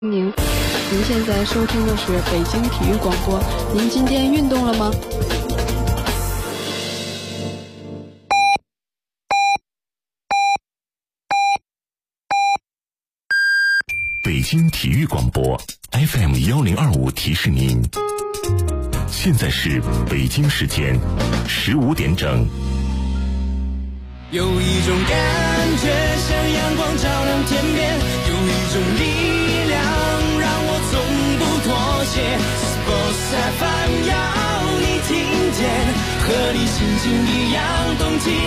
您现在收听的是北京体育广播。您今天运动了吗？ 北京体育广播 FM1025提示您，现在是北京时间15点整。 有一种感觉像阳光照亮天边，有一种力量让我从不妥协。Sports FM 要你听见，和你心情一样动起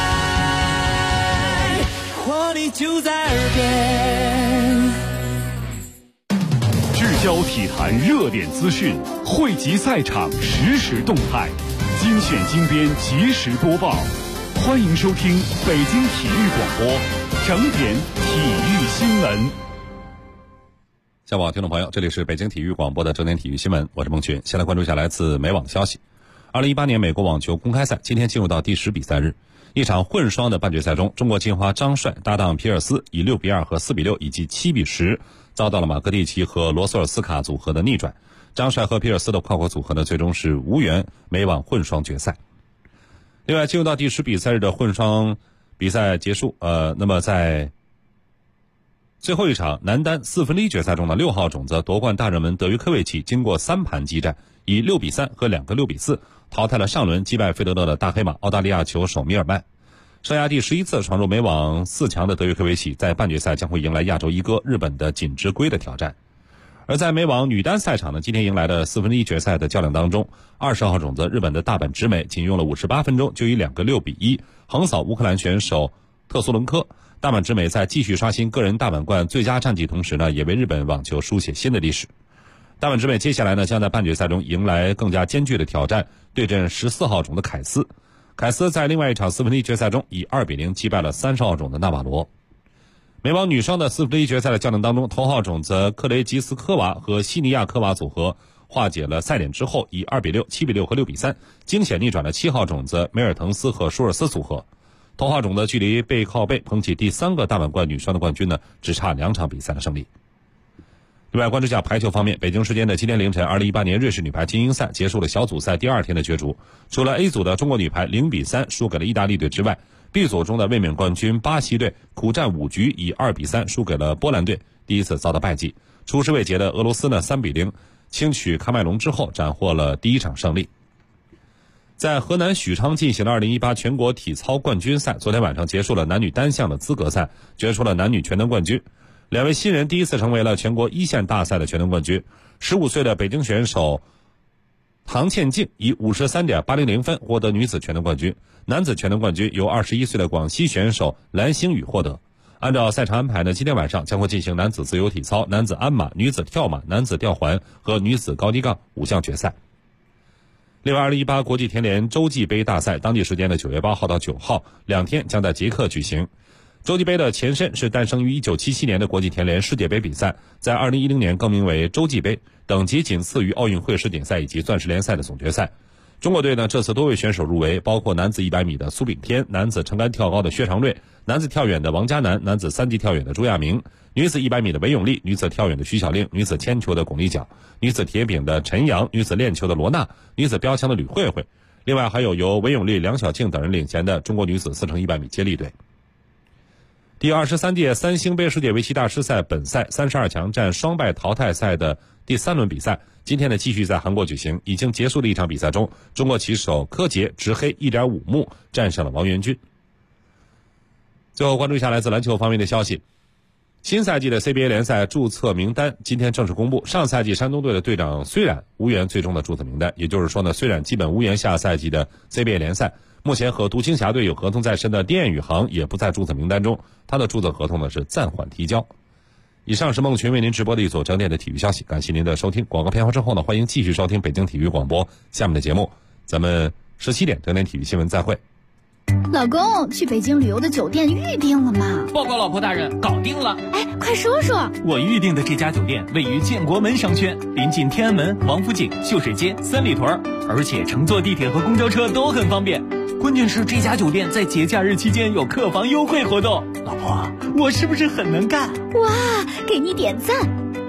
来，活力就在耳边。 聚焦体坛热点资讯，汇集赛场实时动态，精选精编及时播报。欢迎收听北京体育广播整点体育新闻。 下午好，听众朋友，这里是北京体育广播的整点体育新闻，我是孟群。先来关注一下来自美网的消息。2018年美国网球公开赛今天进入到第10比赛日，一场混双的半决赛中，中国金花张帅搭档皮尔斯以6比2和4比6以及7比10遭到了马格蒂奇和罗索尔斯卡组合的逆转。张帅和皮尔斯的跨国组合呢，最终是无缘美网混双决赛。另外，进入到第10比赛日的混双比赛结束，那么在最后一场男单4分之一决赛中的6号种子夺冠大热门德约科维奇经过3盘激战，以6比3和2个6比4淘汰了上轮击败费德勒的大黑马澳大利亚球手米尔曼。生涯第11次闯入美网4强的德约科维奇在半决赛将会迎来亚洲一哥日本的锦织圭的挑战。而在美网女单赛场呢，今天迎来的4分之一决赛的较量当中，20号种子日本的大阪直美仅用了58分钟就以2个6比1横扫乌克兰选手特苏伦科。大阪直美在继续刷新个人大满贯最佳战绩同时呢，也为日本网球书写新的历史。大阪直美接下来呢，将在半决赛中迎来更加艰巨的挑战，对阵14号种的凯斯。凯斯在另外一场4分之一决赛中以2比0击败了30号种的纳瓦罗。美网女双的4分之一决赛的较量当中，头号种子克雷吉斯科娃和西尼亚科娃组合化解了赛点之后，以2比6、7比6和6比3惊险逆转了7号种子梅尔滕斯和舒尔斯组合。头号种子距离背靠背捧起第3个大满贯女双的冠军呢，只差2场比赛的胜利。另外，关注一下排球方面，北京时间的今天凌晨，2018年瑞士女排精英赛结束了小组赛第2天的角逐。除了 A 组的中国女排0比3输给了意大利队之外，B 组中的卫冕冠军巴西队苦战5局，以2比3输给了波兰队，第一次遭到败绩。出师未捷的俄罗斯呢3比0轻取喀麦隆之后，斩获了第一场胜利。在河南许昌进行的2018全国体操冠军赛，昨天晚上结束了男女单项的资格赛，决出了男女全能冠军。2位新人第一次成为了全国一线大赛的全能冠军。15岁的北京选手唐倩静以53.800分获得女子全能冠军，男子全能冠军由21岁的广西选手蓝星宇获得。按照赛程安排呢，今天晚上将会进行男子自由体操、男子鞍马、女子跳马、男子吊环和女子高低杠5项决赛。另外，2018国际田联洲际杯大赛当地时间的9月8号到9号2天将在捷克举行。洲际杯的前身是诞生于1977年的国际田联世界杯比赛，在2010年更名为洲际杯，等级仅次于奥运会世锦赛以及钻石联赛的总决赛。中国队呢，这次多位选手入围，包括男子100米的苏炳添、男子撑杆跳高的薛长瑞、男子跳远的王嘉男、男子3级跳远的朱亚明、女子100米的韦永丽、女子跳远的徐小令、女子铅球的巩立姣、女子铁饼的陈阳、女子链球的罗娜、女子标枪的吕慧慧。另外还有由韦永丽、梁晓庆等人领衔的中国女子4×100米接力队。第23届三星杯世界围棋大师赛本赛32强战双败淘汰赛的第3轮比赛，今天呢继续在韩国举行。已经结束的一场比赛中，中国棋手柯洁执黑 1.5 目战胜了王元军。最后关注一下来自篮球方面的消息。新赛季的 CBA 联赛注册名单今天正式公布，上赛季山东队的队长虽然无缘最终的注册名单，也就是说呢，虽然基本无缘下赛季的 CBA 联赛，目前和独行侠队有合同在身的丁彦雨航也不在注册名单中，他的注册合同呢是暂缓提交。以上是孟群为您直播的一组整点的体育消息，感谢您的收听。广告片花之后呢，欢迎继续收听北京体育广播下面的节目，咱们17点整点体育新闻再会。 老公，去北京旅游的酒店预定了吗？ 报告老婆大人，搞定了。 哎，快说说。 我预定的这家酒店位于建国门商圈，临近天安门、王府井、秀水街、三里屯，而且乘坐地铁和公交车都很方便。关键是这家酒店在节假日期间有客房优惠活动。老婆，我是不是很能干？ 哇，给你点赞。哎，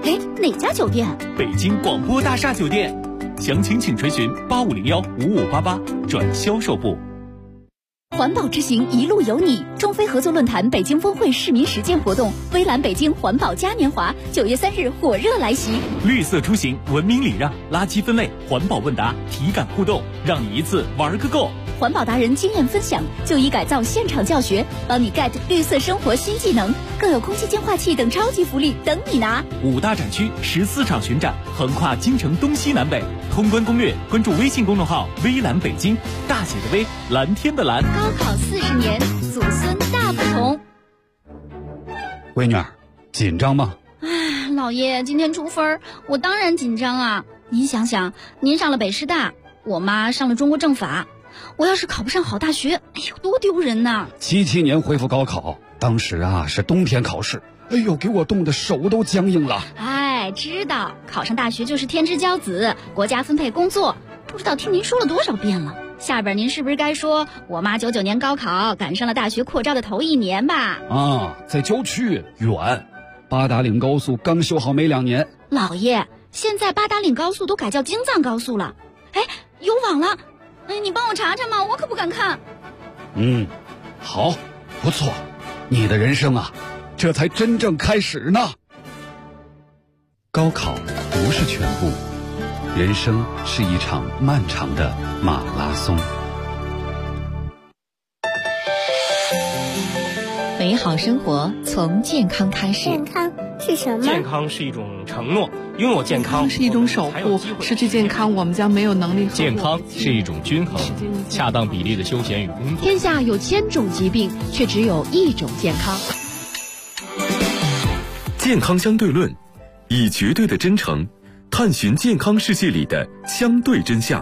哪家酒店？ 北京广播大厦酒店，详情请垂询85015588转销售部。 环保之行一路有你，中非合作论坛北京峰会市民实践活动，微蓝北京环保嘉年华9月3日火热来袭。 绿色出行，文明礼让，垃圾分类，环保问答，体感互动，让你一次玩个够。 环保达人经验分享，就医改造现场教学，帮你 get 绿色生活新技能，更有空气净化器等超级福利等你拿。 5大展区14场巡展，横跨京城东西南北。通关攻略，关注微信公众号“微蓝北京”，大写的微，蓝天的蓝。 高考40年，祖孙大不同。 闺女儿，紧张吗？ 唉，老爷，今天出分，我当然紧张啊！您想想，您上了北师大，我妈上了中国政法，我要是考不上好大学，哎呦，多丢人呐 ！77年恢复高考，当时是冬天考试，哎呦，给我冻得手都僵硬了。 哎，知道考上大学就是天之骄子，国家分配工作，不知道听您说了多少遍了。下边您是不是该说我妈99年高考赶上了大学扩招的头1年吧？ 在郊区远，八达岭高速刚修好没2年。 老爷，现在八达岭高速都改叫京藏高速了，哎，有网了，哎，你帮我查查嘛，我可不敢看。 好，不错，你的人生这才真正开始呢。高考不是全部，人生是一场漫长的马拉松。 美好生活从健康开始。 健康是什么？ 健康是一种承诺，拥有健康是一种守护，失去健康我们将没有能力。 健康是一种均衡，恰当比例的休闲与工作。 天下有1000种疾病，却只有1种健康。 健康相对论，以绝对的真诚探寻健康世界里的相对真相。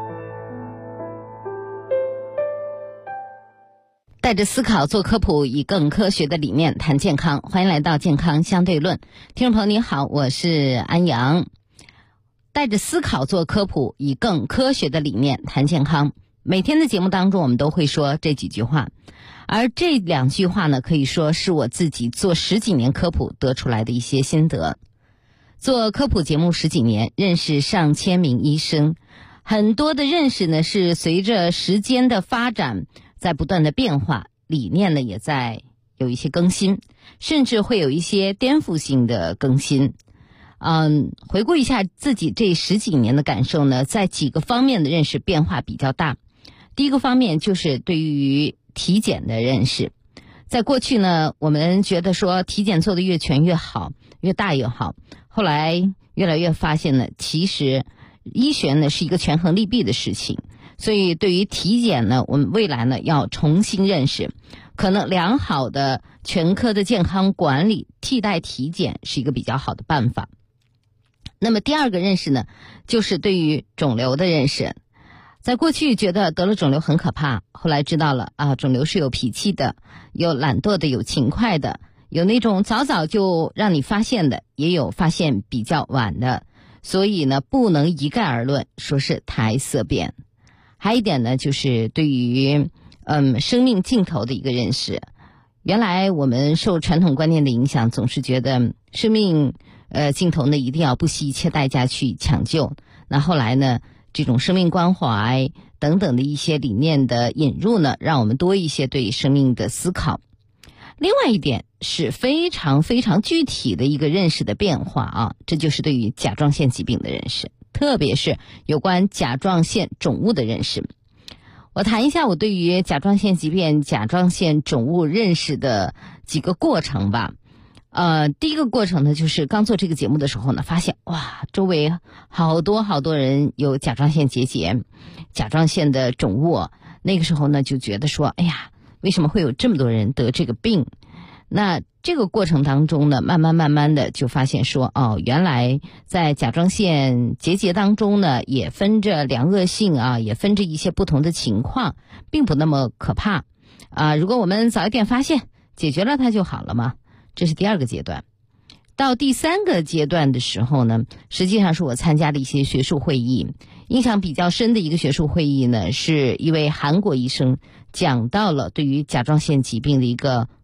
带着思考做科普，以更科学的理念谈健康。欢迎来到健康相对论，听众朋友你好，我是安阳。带着思考做科普，以更科学的理念谈健康。每天的节目当中我们都会说这几句话，而这2句话呢，可以说是我自己做10几年科普得出来的一些心得。做科普节目10几年，认识上千名医生，很多的认识呢是随着时间的发展在不断的变化，理念呢也在有一些更新，甚至会有一些颠覆性的更新。回顾一下自己这10几年的感受呢，在几个方面的认识变化比较大。第一个方面就是对于体检的认识。在过去呢，我们觉得说体检做得越全越好，越大越好。后来越来越发现呢，其实医学呢是一个权衡利弊的事情。所以对于体检呢，我们未来呢要重新认识，可能良好的全科的健康管理替代体检是一个比较好的办法。那么第二个认识呢，就是对于肿瘤的认识。在过去觉得得了肿瘤很可怕，后来知道了肿瘤是有脾气的，有懒惰的，有勤快的，有那种早早就让你发现的，也有发现比较晚的。所以呢，不能一概而论说是苔色变。还有一点呢，就是对于生命尽头的一个认识。原来我们受传统观念的影响，总是觉得生命尽头呢一定要不惜一切代价去抢救。那后来呢，这种生命关怀等等的一些理念的引入呢，让我们多一些对生命的思考。另外一点是非常非常具体的一个认识的变化这就是对于甲状腺疾病的认识，特别是有关甲状腺肿物的认识。我谈一下我对于甲状腺疾病、甲状腺肿物认识的几个过程吧。第一个过程呢，就是刚做这个节目的时候呢，发现周围好多人有甲状腺结节、甲状腺的肿物。那个时候呢，就觉得说，为什么会有这么多人得这个病？那这个过程当中呢，慢慢的就发现说，原来在甲状腺结节当中呢，也分着良恶性也分着一些不同的情况，并不那么可怕如果我们早一点发现，解决了它就好了嘛。这是第2个阶段。到第3个阶段的时候呢，实际上是我参加了一些学术会议，印象比较深的一个学术会议呢，是一位韩国医生讲到了对于甲状腺疾病的一个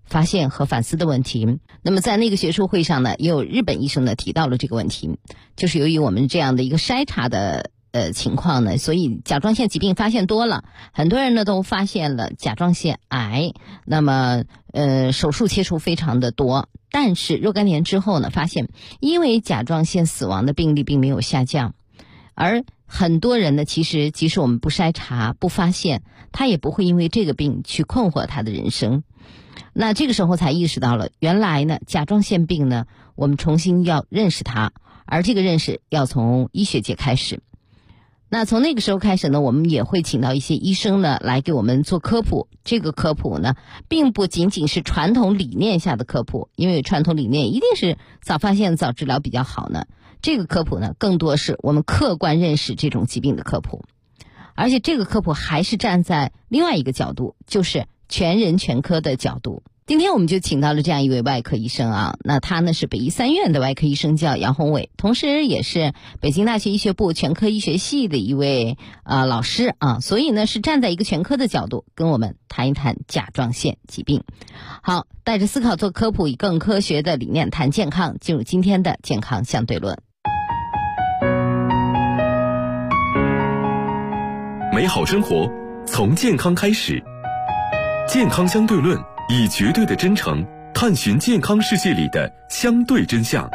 发现和反思的问题。那么在那个学术会上呢，也有日本医生呢提到了这个问题，就是由于我们这样的一个筛查的情况呢，所以甲状腺疾病发现多了，很多人呢都发现了甲状腺癌，那么手术切除非常的多，但是若干年之后呢，发现因为甲状腺死亡的病例并没有下降，而很多人呢，其实即使我们不筛查不发现，他也不会因为这个病去困惑他的人生。那这个时候才意识到了，原来呢甲状腺病呢，我们重新要认识它，而这个认识要从医学界开始。那从那个时候开始呢，我们也会请到一些医生呢来给我们做科普。这个科普呢并不仅仅是传统理念下的科普，因为传统理念一定是早发现早治疗比较好呢，这个科普呢更多是我们客观认识这种疾病的科普。而且这个科普还是站在另外一个角度，就是全人全科的角度。今天我们就请到了这样一位外科医生啊，那他呢是北医三院的外科医生，叫杨宏伟，同时也是北京大学医学部全科医学系的一位老师啊，所以呢是站在一个全科的角度跟我们谈一谈甲状腺疾病。好，带着思考做科普，以更科学的理念谈健康，进入今天的健康相对论。 美好生活从健康开始，健康相对论以绝对的真诚探寻健康世界里的相对真相。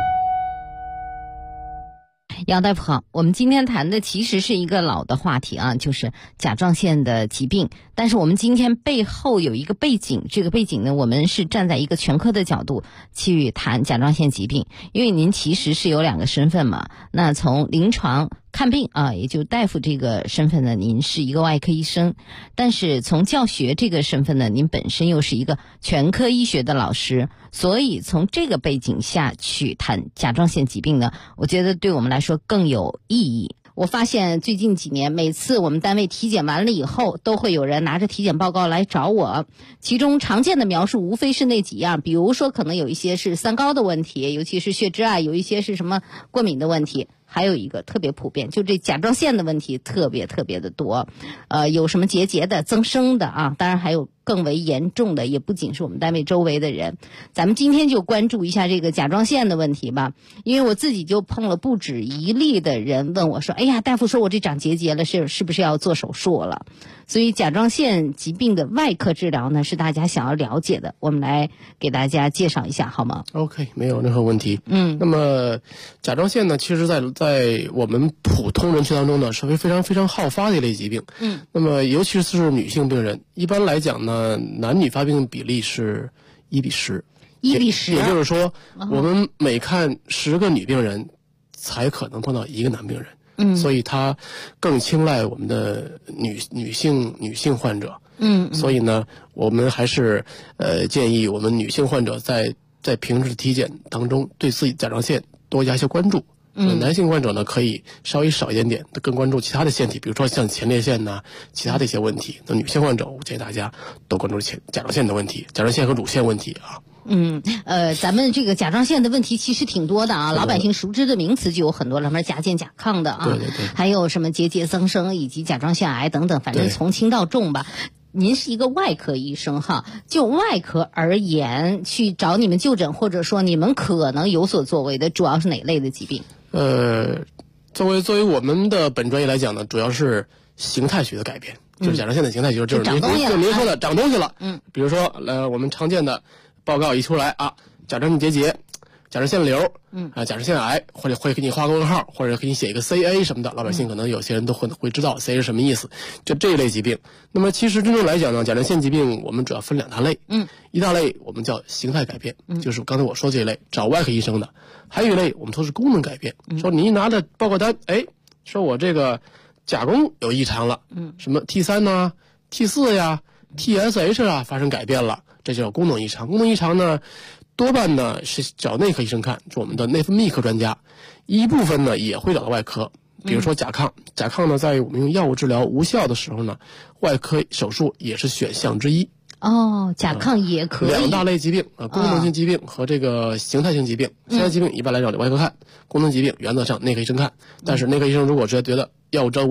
杨大夫好，我们今天谈的其实是一个老的话题啊，就是甲状腺的疾病。但是我们今天背后有一个背景，这个背景呢，我们是站在一个全科的角度去谈甲状腺疾病，因为您其实是有2个身份嘛。那从临床看病啊，也就大夫这个身份呢，您是一个外科医生，但是从教学这个身份呢，您本身又是一个全科医学的老师，所以从这个背景下去谈甲状腺疾病呢，我觉得对我们来说更有意义。我发现最近几年，每次我们单位体检完了以后，都会有人拿着体检报告来找我，其中常见的描述无非是那几样，比如说可能有一些是三高的问题，尤其是血脂啊，有一些是什么过敏的问题，还有一个特别普遍，就这甲状腺的问题特别的多，有什么结节的、增生的啊，当然还有更为严重的，也不仅是我们单位周围的人。咱们今天就关注一下这个甲状腺的问题吧，因为我自己就碰了不止一例的人问我说，哎呀，大夫说我这长结节了，是不是要做手术了？所以甲状腺疾病的外科治疗呢，是大家想要了解的，我们来给大家介绍一下好吗？ OK， 没有任何问题。那么甲状腺呢，其实在我们普通人群当中呢，是非常好发的一类疾病。那么尤其是女性病人，一般来讲呢，男女发病比例是1比10，也就是说，我们每看10个女病人，才可能碰到1个男病人。所以他更青睐我们的女性患者。所以呢，我们还是建议我们女性患者在平时体检当中对自己甲状腺多加一些关注。男性患者呢可以稍微少一点点，更关注其他的腺体，比如说像前列腺呐，其他的一些问题。那女性患者，我建议大家多关注甲状腺的问题，甲状腺和乳腺问题啊。 咱们这个甲状腺的问题其实挺多的啊，老百姓熟知的名词就有很多了，什么甲减甲亢的啊， 对， 还有什么结节增生以及甲状腺癌等等，反正从轻到重吧。您是一个外科医生哈，就外科而言，去找你们就诊，或者说你们可能有所作为的，主要是哪类的疾病？ 作为我们的本专业来讲呢，主要是形态学的改变，就是甲状腺的形态学，就是您说的长东西了。比如说我们常见的报告一出来啊，甲状腺结节、甲状腺瘤，甲状腺癌，或者会给你画个问号，或者给你写一个 CA 什么的，老百姓可能有些人都会知道 CA 是什么意思，就这一类疾病。那么其实真正来讲呢，甲状腺疾病我们主要分2大类，一大类我们叫形态改变，就是刚才我说这一类找外科医生的，还有一类我们说是功能改变，说你一拿着报告单，说我这个甲功有异常了，什么 T3 呐、T4 呀、TSH 啊发生改变了，这叫功能异常。功能异常呢，多半呢是找内科医生看，是我们的内分泌科专家，一部分呢也会找到外科。比如说甲亢，甲亢呢在我们用药物治疗无效的时候呢，外科手术也是选项之一。 甲亢也可以。 2大类疾病功能性疾病和这个形态性疾病。形态疾病一般来找外科看，功能疾病原则上内科医生看。但是内科医生如果觉得药物治疗无效，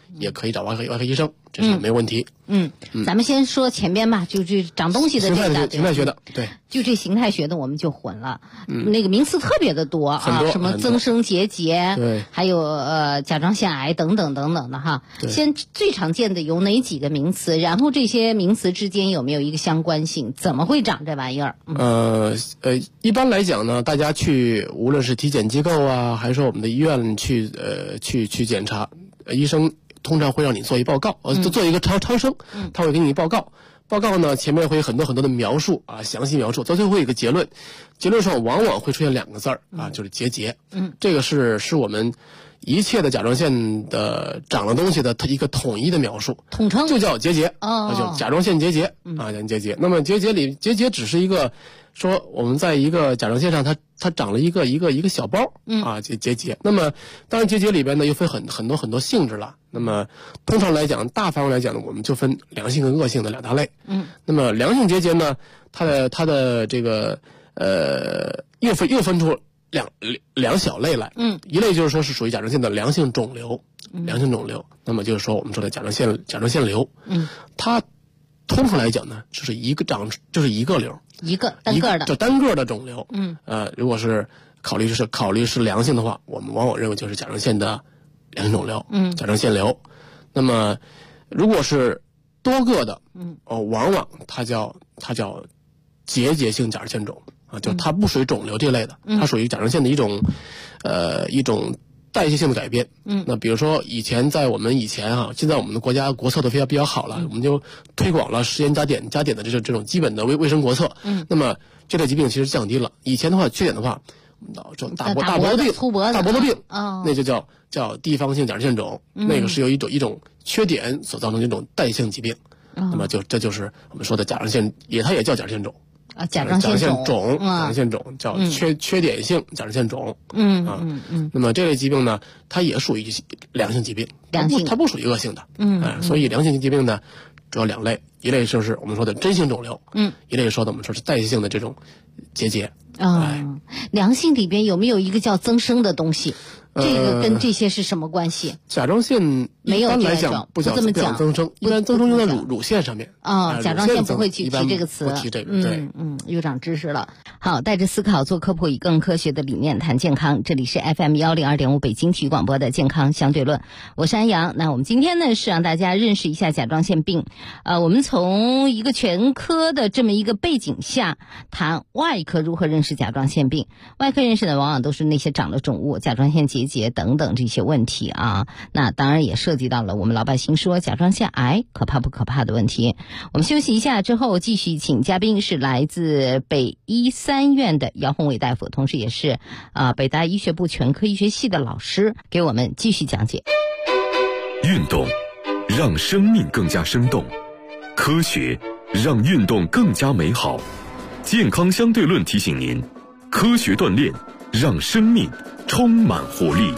也可以找外科医生，这是没有问题。 咱们先说前边吧，就这长东西的这个形态学的，对， 就这形态学的我们就混了，那个名词特别的多啊，什么增生结节， 对， 还有甲状腺癌等等等等的哈。先最常见的有哪几个名词？然后这些名词之间有没有一个相关性？怎么会长这玩意儿？ 一般来讲呢，大家去无论是体检机构啊，还是说我们的医院去检查，医生通常会让你做一报告，做一个超声，他会给你报告。报告呢，前面会有很多很多的描述啊，详细描述，到最后会有一个结论。结论上往往会出现2个字儿啊，就是结节。这个是我们一切的甲状腺的长了东西的它一个统一的描述， 统称就叫结节就甲状腺结节啊，叫结节。那么结节只是一个说我们在一个甲状腺上它长了一个小包啊，结节。那么当然结节里边呢又分很多性质了。那么通常来讲，大方向来讲呢，我们就分良性跟恶性的2大类。那么良性结节呢，它的这个又分出两小类来。一类就是说是属于甲状腺的良性肿瘤，那么就是说我们说的甲状腺瘤。它通常来讲呢，就是一个瘤，一个单个的，就单个的肿瘤。如果是考虑是良性的话，我们往往认为就是甲状腺的良性肿瘤，甲状腺瘤。那么如果是多个的，往往它叫结节性甲状腺肿啊，就它不属于肿瘤这类的，它属于甲状腺的一种代谢性的改变。那比如说在我们以前现在我们的国家国策都比较好了，我们就推广了食盐加碘的这种基本的卫生国策。那么这类疾病其实降低了。以前的话，缺点的话，这种大脖子病、大脖子病，那就叫地方性甲状腺肿，那个是由一种缺点所造成的一种代谢性疾病。那么这就是我们说的甲状腺，它也叫甲状腺肿。 甲状腺肿叫缺点性甲状腺肿。那么这类疾病呢，它也属于良性疾病，它不属于恶性的。所以良性疾病呢，主要2类，一类就是我们说的真性肿瘤，一类说的我们说是代谢性的这种结节。 良性里边有没有一个叫增生的东西？这个跟这些是什么关系？ 甲状腺一般来讲不这么讲增生，一般增生用在乳腺上面。 甲状腺不会去提这个词。 不提这个，对。 又长知识了。好，带着思考做科普，以更科学的理念谈健康。这里是 FM102.5 北京体育广播的健康相对论，我是安阳。那我们今天呢是让大家认识一下甲状腺病。我们从一个全科的这么一个背景下谈外科如何认识甲状腺病。外科认识呢，往往都是那些长了肿物、甲状腺结节等等这些问题啊。那当然也涉及到了我们老百姓说甲状腺癌可怕不可怕的问题。我们休息一下之后继续请嘉宾，是来自北医3院的姚宏伟大夫，同时也是北大医学部全科医学系的老师，给我们继续讲解。 运动让生命更加生动，科学让运动更加美好。健康相对论提醒您，科学锻炼让生命充满活力。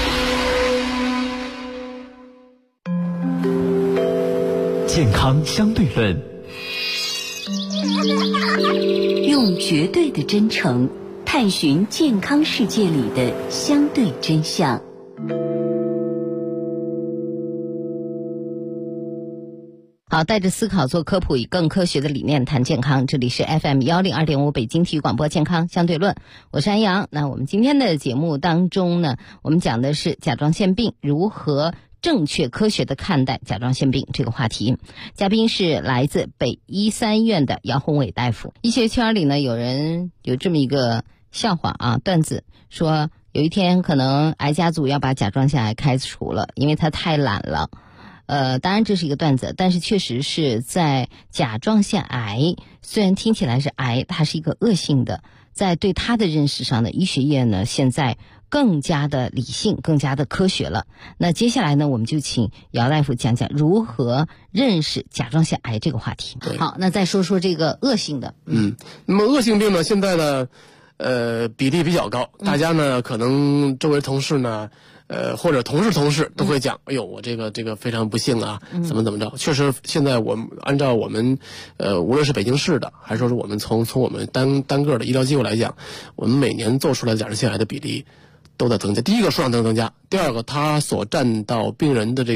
健康相对论， 用绝对的真诚探寻健康世界里的相对真相。 好，带着思考做科普，以更科学的理念谈健康。这里是 FM102.5 北京体育广播健康相对论，我是安阳。那我们今天的节目当中呢，我们讲的是甲状腺病如何正确科学的看待甲状腺病这个话题。嘉宾是来自北医3院的姚宏伟大夫。医学圈里呢，有人有这么一个笑话段子，说有一天可能癌家族要把甲状腺癌开除了，因为他太懒了。当然这是一个段子，但是确实是在甲状腺癌，虽然听起来是癌，它是一个恶性的，在对它的认识上呢，医学业呢现在更加的理性，更加的科学了。那接下来呢，我们就请姚大夫讲讲如何认识甲状腺癌这个话题。好，那再说说这个恶性的。 那么恶性病呢，现在呢比例比较高，大家呢可能周围同事呢或者同事都会讲，哎呦，我这个非常不幸啊，怎么着。确实，现在我们按照我们无论是北京市的，还是说是我们从我们单个的医疗机构来讲，我们每年做出来的甲状腺癌的比例都在增加。第一个数量在增加，第二个它所占到病人的这个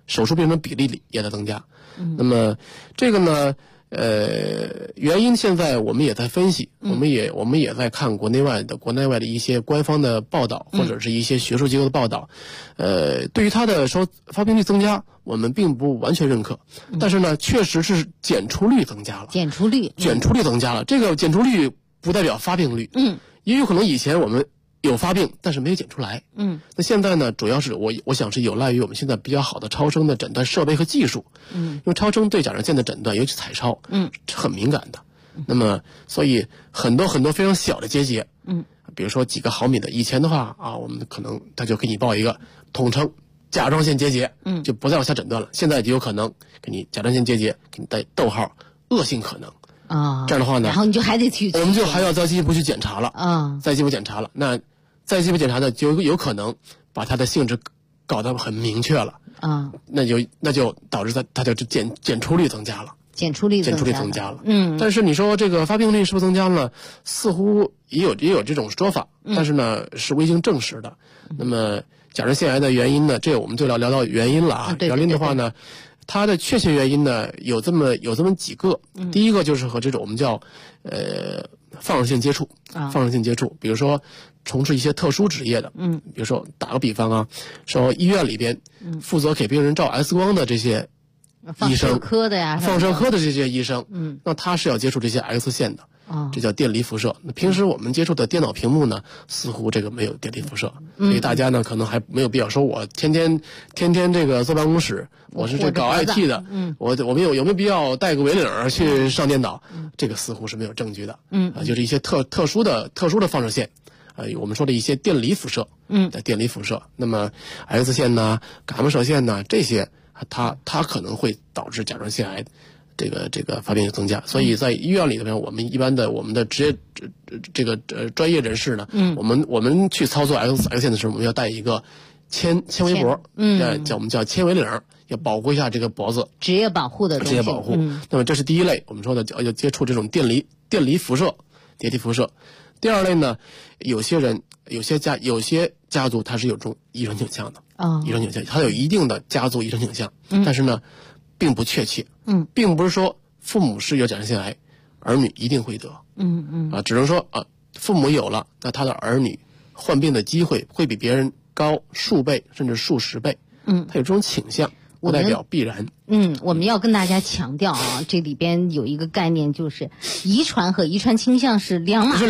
手术病人比例也在增加。那么这个呢，原因现在我们也在分析，我们也在看国内外的一些官方的报道，或者是一些学术机构的报道。对于它的说发病率增加，我们并不完全认可，但是呢，确实是检出率增加了。检出率增加了，这个检出率不代表发病率。也有可能以前我们有发病，但是没有检出来。那现在呢，主要是我想是有赖于我们现在比较好的超声的诊断设备和技术。因为超声对甲状腺的诊断，尤其彩超，是很敏感的。那么，所以很多非常小的结节，比如说几个毫米的，以前的话啊，我们可能他就给你报一个统称甲状腺结节，就不再往下诊断了。现在就有可能给你甲状腺结节，给你带逗号，恶性可能。这样的话呢， 然后你就还得我们就还要再进一步去检查了。再进一步检查了，那再进一步检查呢，就有可能把它的性质搞得很明确了。那就导致它就检出率增加了。检出率增加了。但是你说这个发病率是不是增加了？似乎也有这种说法，但是呢是未经证实的。那么甲状腺癌的原因呢，这个我们就聊到原因了啊。原因的话呢，它的确切原因呢有这么几个。第一个就是和这种我们叫放射性接触，比如说从事一些特殊职业的，比如说打个比方啊，说医院里边负责给病人照 X 光的这些医生，放射科的这些医生，那他是要接触这些 X 线的。这叫电离辐射。那平时我们接触的电脑屏幕呢，似乎这个没有电离辐射，所以大家呢可能还没有必要说我天天这个坐办公室，我是这搞 IT 的，我们有没有必要带个围领去上电脑？这个似乎是没有证据的。就是一些特殊的放射线，我们说的一些电离辐射，电离辐射。那么 X 线呢、伽马射线呢，这些它可能会导致甲状腺癌这个发病率增加。所以在医院里头，我们一般的我们的职业专业人士呢，我们去操作 X 线的时候，我们要带一个纤维脖，我们叫纤维领，要保护一下这个脖子，职业保护。那么这是第一类，我们说的要接触这种电离辐射。第二类呢，有些家族它是有这种遗传倾向的，它有一定的家族遗传倾向，但是呢并不确切，并不是说父母是有甲状腺癌，儿女一定会得，只能说父母有了，那他的儿女患病的机会会比别人高数倍甚至数十倍，他有这种倾向，不代表必然。 我们要跟大家强调啊，这里边有一个概念，就是遗传和遗传倾向是两码事。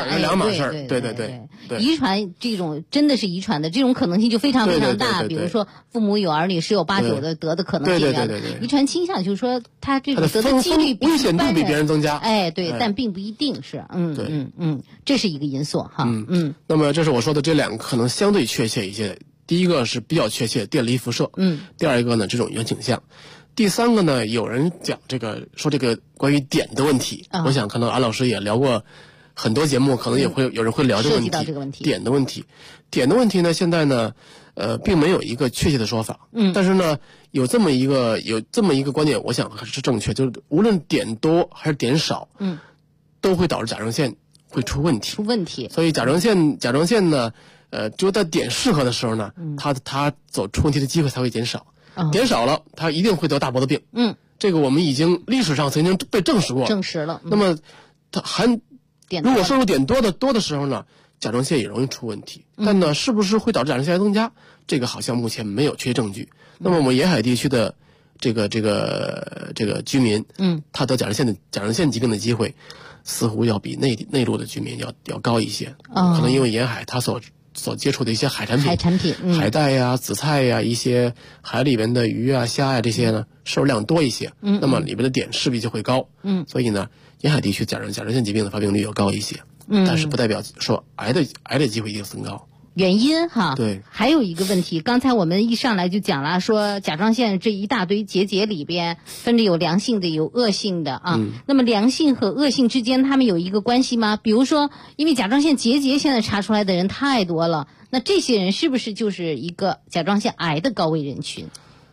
对，遗传这种真的是遗传的，这种可能性就非常非常大。比如说父母有儿女是有8、9的得的可能性。对。遗传倾向就是说他这种得的几率危险度比别人增加。 但并不一定是。这是一个因素哈。 那么这是我说的这两个可能相对确切一些。第一个是比较确切电离辐射，第二一个呢这种遗传倾向，第三个呢有人讲说这个关于碘的问题，我想可能安老师也聊过很多节目，可能也会有人会聊这个问题，碘的问题呢现在呢并没有一个确切的说法，但是呢有这么一个观点，我想还是正确，就是无论碘多还是碘少，都会导致甲状腺会出问题，所以甲状腺呢就在碘适合的时候呢，它出问题的机会才会减少。碘少了，它一定会得大脖子病。这个我们已经历史上曾经被证实过。那么它如果摄入碘多的时候呢，甲状腺也容易出问题。但呢，是不是会导致甲状腺癌增加？这个好像目前没有确切证据。那么我们沿海地区的这个居民，他得甲状腺疾病的机会，似乎要比内陆的居民要高一些。可能因为沿海它所接触的一些海产品，海带呀、紫菜呀，一些海里边的鱼啊、虾呀这些呢，摄入量多一些，那么里边的碘势必就会高，所以呢，沿海地区甲状腺疾病的发病率要高一些，但是不代表说癌的机会一定增高。 原因哈， 对， 还有一个问题，刚才我们一上来就讲了，说甲状腺这一大堆结节里边分着有良性的有恶性的啊，那么良性和恶性之间他们有一个关系吗？比如说，因为甲状腺结节现在查出来的人太多了，那这些人是不是就是一个甲状腺癌的高危人群？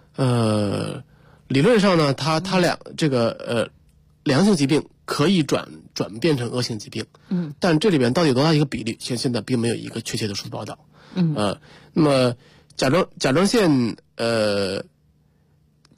理论上呢，它俩这个良性疾病可以转变成恶性疾病，但这里边到底有多大一个比例，现在并没有一个确切的数字报道。那么甲状腺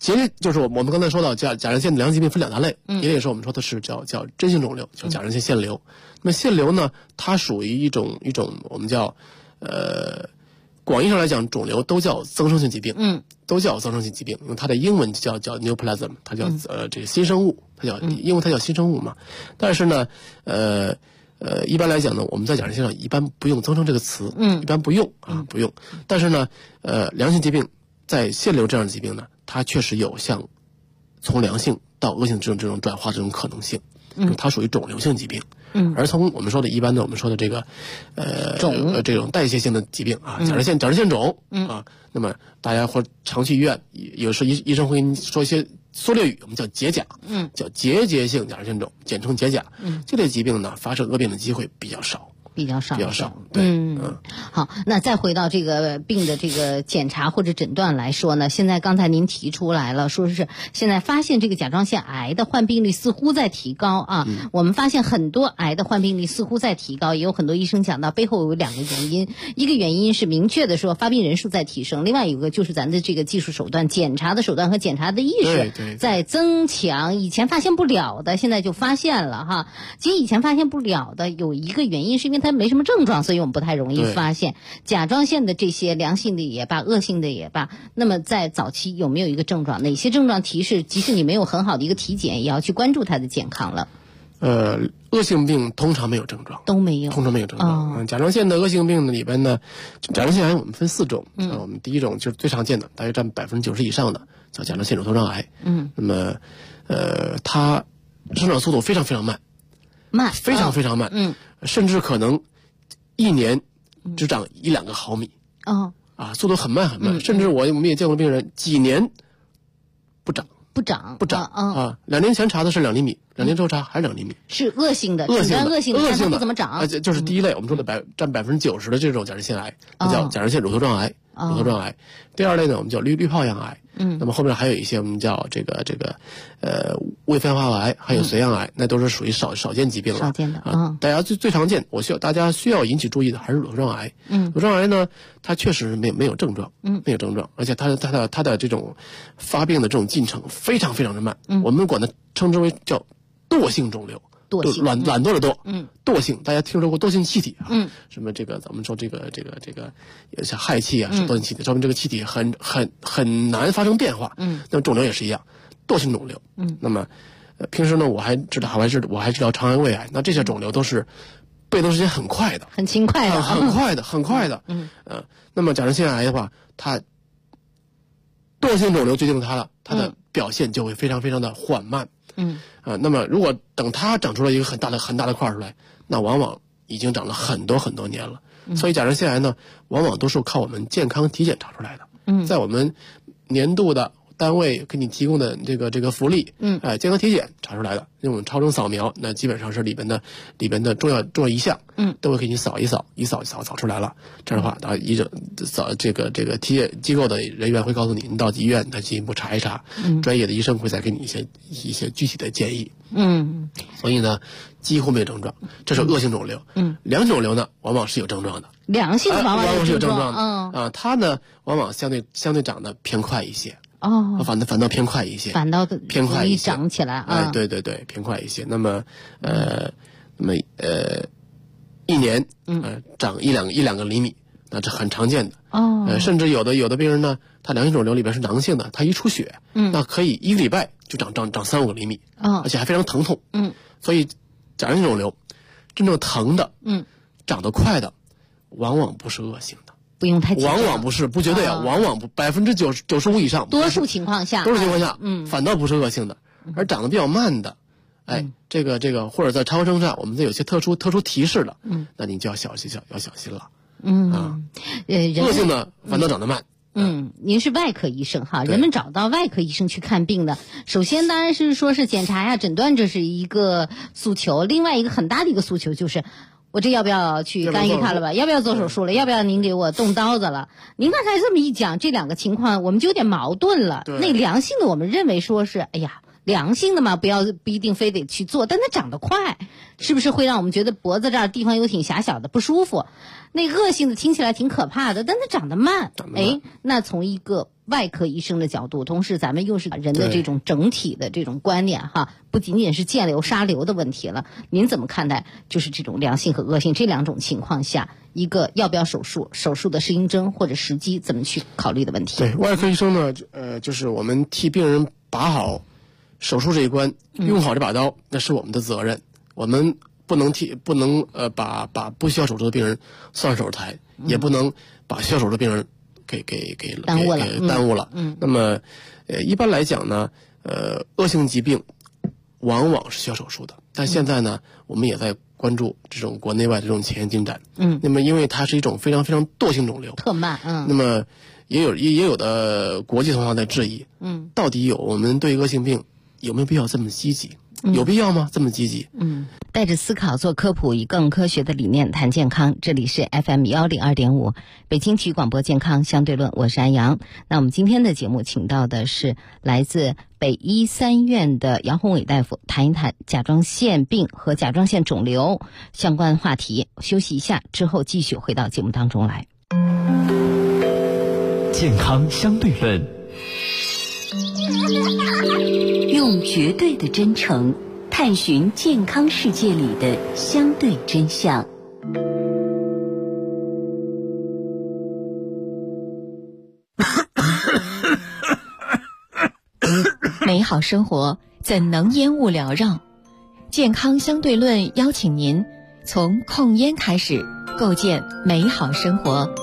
就是我们刚才说到甲状腺的良性疾病分两大类，一类是我们说的是叫真性肿瘤，叫甲状腺腺瘤。那么腺瘤呢，它属于一种我们叫广义上来讲，肿瘤都叫增生性疾病，都叫增生性疾病，因为它的英文叫 neoplasm， 它叫这个新生物，因为它叫新生物嘛。但是呢，一般来讲呢，我们在甲状腺上一般不用增生这个词，一般不用。但是呢，良性疾病在腺瘤这样的疾病呢，它确实有像从良性到恶性这种转化这种可能性，它属于肿瘤性疾病。而从我们说的一般的我们说的这个这种代谢性的疾病啊，甲状腺肿啊，那么大家或常去医院，有时候医生会跟你说一些缩略语，我们叫结甲，叫结节性甲状腺肿，简称结甲。这类疾病呢，发生恶变的机会比较少。对。 好，那再回到这个病的这个检查或者诊断来说呢，现在刚才您提出来了，说是现在发现这个甲状腺癌的患病率似乎在提高啊。我们发现很多癌的患病率似乎在提高，也有很多医生讲到背后有两个原因，一个原因是明确的说发病人数在提升，另外有个就是咱的这个技术手段、检查的手段和检查的意识在增强，以前发现不了的现在就发现了哈。其实以前发现不了的有一个原因是因为它没什么症状，所以我们不太容易发现甲状腺的这些良性的也罢，恶性的也罢。那么在早期有没有一个症状？哪些症状提示即使你没有很好的一个体检，也要去关注它的健康了？ 恶性病通常没有症状， 都没有， 通常没有症状。甲状腺的恶性病里边呢，甲状腺癌我们分4种。我们第一种就是最常见的，大约占90%以上的，叫甲状腺乳头状癌。那么它生长速度非常非常慢，非常非常慢，甚至可能1年只长1-2个毫米。速度很慢很慢，甚至我们也见过病人几年不长啊！2年前查的是2厘米，2年之后查还是2厘米， 是恶性的， 恶性的不怎么长， 就是第一类我们说的占90%的这种甲状腺癌，叫甲状腺乳头状癌。第二类呢，我们叫滤泡样癌。那么后面还有一些我们叫这个未分化癌，还有髓样癌，那都是属于少见疾病了。 少见的大家最常见，大家需要引起注意的还是乳头状癌。乳头状癌呢，它确实没有症状，没有症状，而且它的这种发病的这种进程非常非常的慢。我们管它称之为叫惰性肿瘤。懒惰的惰，惰性，大家听说过惰性气体啊？什么这个咱们说这个像氦气啊，是惰性气体，说明这个气体很难发生变化。那么肿瘤也是一样，惰性肿瘤。那么平时呢，我还治疗肠癌、胃癌，那这些肿瘤都是背动时间很快的， 很勤快的， 很快的。那么甲状腺癌的话，它惰性肿瘤决定它了，它的表现就会非常非常的缓慢。那么如果等它长出来一个很大的块出来，那往往已经长了很多很多年了。所以甲状腺癌呢，往往都是靠我们健康体检查出来的。在我们年度的单位给你提供的这个福利，健康体检查出来的，用我们超声扫描，那基本上是里边的重要一项，都会给你扫出来了。这样的话，这个体检机构的人员会告诉你，你到医院再进一步查一查，专业的医生会再给你一些具体的建议。所以呢，几乎没有症状，这是恶性肿瘤。良性肿瘤呢，往往是有症状的。 良性往往是有症状的。它呢，往往相对长得偏快一些。反倒偏快一些，偏快一些， 长起来啊！ 对，偏快一些。那么1年长一两个厘米，那这很常见的。甚至有的病人呢，他良性肿瘤里边是囊性的，他一出血，那可以1个礼拜就长3-5个厘米，而且还非常疼痛。所以甲状腺肿瘤真正疼的，长得快的，往往不是恶性的。 不用太紧张， 往往不是，不绝对啊，往往不95%以上， 多数情况下， 反倒不是恶性的，而长得比较慢的，这个或者在超声上，我们这有些特殊提示的，那你就要小心了。恶性的反倒长得慢。 您是外科医生哈，人们找到外科医生去看病的，首先当然是说是检查呀、诊断，这是一个诉求，另外一个很大的一个诉求就是。我这要不要去干预它了吧？要不要做手术了？要不要您给我动刀子了？您刚才这么一讲，这两个情况我们就有点矛盾了。那良性的我们认为说是，哎呀， 良性的嘛，不一定非得去做，但它长得快，是不是会让我们觉得脖子这儿地方又挺狭小的不舒服？那恶性的听起来挺可怕的，但它长得慢。那从一个外科医生的角度，同时咱们又是人的这种整体的这种观念哈，不仅仅是见瘤杀瘤的问题了。您怎么看待就是这种良性和恶性这两种情况下，一个要不要手术，手术的适应症或者时机怎么去考虑的问题？ 对，外科医生呢，就是我们替病人把好手术这一关，用好这把刀，那是我们的责任。我们不能把不需要手术的病人送上手术台，也不能把需要手术的病人给耽误了。 那么一般来讲呢，恶性疾病往往是需要手术的，但现在呢，我们也在关注这种国内外的这种前沿进展。那么因为它是一种非常非常惰性肿瘤， 特慢。 那么也有的国际同行在质疑，到底我们对恶性病有没有必要这么积极？有必要吗？这么积极？ 带着思考做科普，以更科学的理念谈健康。这里是 FM 102.5北京体育广播健康相对论，我是安阳。那我们今天的节目请到的是来自北医三院的杨宏伟大夫，谈一谈甲状腺病和甲状腺肿瘤相关话题。休息一下之后继续回到节目当中来。 健康相对论， 用绝对的真诚探寻健康世界里的相对真相。 美好生活怎能烟雾缭绕？健康相对论邀请您从控烟开始，构建美好生活。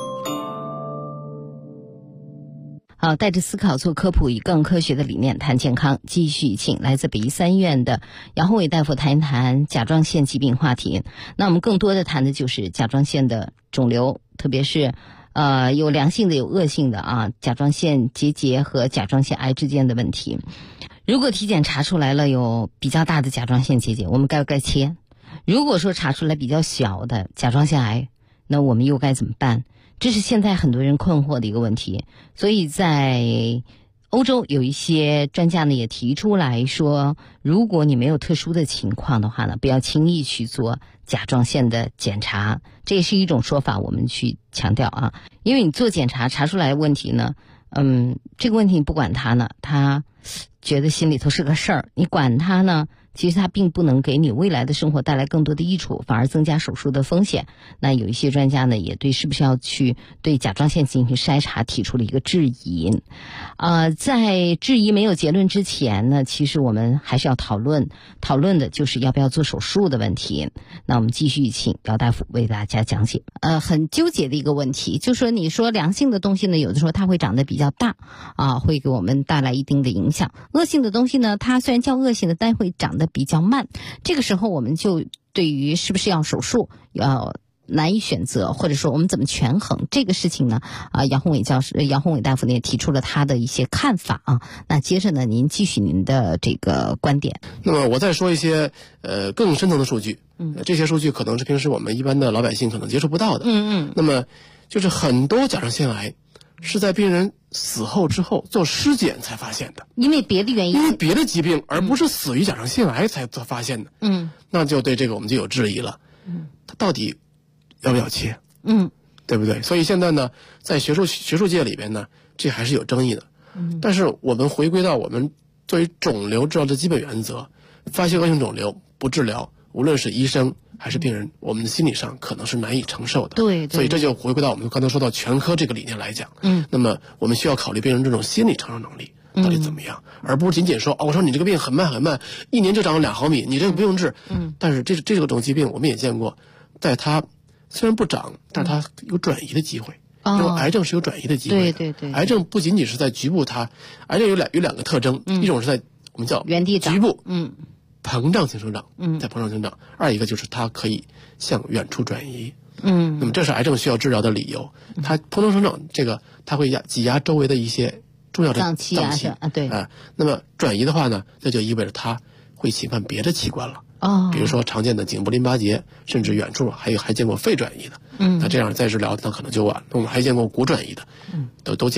好，带着思考做科普，以更科学的理念谈健康。继续请来自北医三院的杨宏伟大夫谈一谈甲状腺疾病话题。那我们更多的谈的就是甲状腺的肿瘤，特别是有良性的有恶性的啊，甲状腺结节和甲状腺癌之间的问题。如果体检查出来了有比较大的甲状腺结节，我们该不该切？如果说查出来比较小的甲状腺癌，那我们又该怎么办？这是现在很多人困惑的一个问题。所以在欧洲有一些专家呢也提出来说，如果你没有特殊的情况的话呢，不要轻易去做甲状腺的检查，这也是一种说法，我们去强调啊。因为你做检查查出来问题呢，这个问题你不管它呢，他觉得心里头是个事儿，你管它呢，其实它并不能给你未来的生活带来更多的益处，反而增加手术的风险。那有一些专家呢，也对是不是要去对甲状腺进行筛查提出了一个质疑。在质疑没有结论之前呢，其实我们还是要讨论的就是要不要做手术的问题。那我们继续请姚大夫为大家讲解。很纠结的一个问题，就是说你说良性的东西呢，有的时候它会长得比较大会给我们带来一定的影响。恶性的东西呢，它虽然叫恶性的，但会长得比较慢。这个时候我们就对于是不是要手术要难以选择，或者说我们怎么权衡这个事情呢？杨宏伟大夫呢也提出了他的一些看法啊。那接着呢，您继续您的这个观点。 那么我再说一些更深层的数据。这些数据可能是平时我们一般的老百姓可能接触不到的。那么就是很多甲状腺癌是在病人死后之后做尸检才发现的， 因为别的原因， 因为别的疾病，而不是死于甲状腺癌才发现的。那就对这个我们就有质疑了。它到底要不要切？对不对？所以现在呢，在学术界里边呢，这还是有争议的。但是我们回归到我们作为肿瘤治疗的基本原则，发现恶性肿瘤不治疗，无论是医生还是病人，我们的心理上可能是难以承受的。 对， 所以这就回归到我们刚才说到全科这个理念来讲。那么我们需要考虑病人这种心理承受能力到底怎么样，而不是仅仅说我说你这个病很慢很慢，1年就长了2毫米，你这个不用治。但是这种疾病我们也见过，在它虽然不长，但是它有转移的机会。因为癌症是有转移的机会的。对。癌症不仅仅是在局部，癌症有两个特征，一种是在我们叫原地长， 局部膨胀性生长，在膨胀生长；二一个就是它可以向远处转移。那么这是癌症需要治疗的理由。它膨胀生长这个，它会挤压周围的一些重要的脏器对那么转移的话呢，那就意味着它会侵犯别的器官了。比如说常见的颈部淋巴结，甚至远处还见过肺转移的。那这样再治疗那可能就晚了。我们还见过骨转移的，都见过。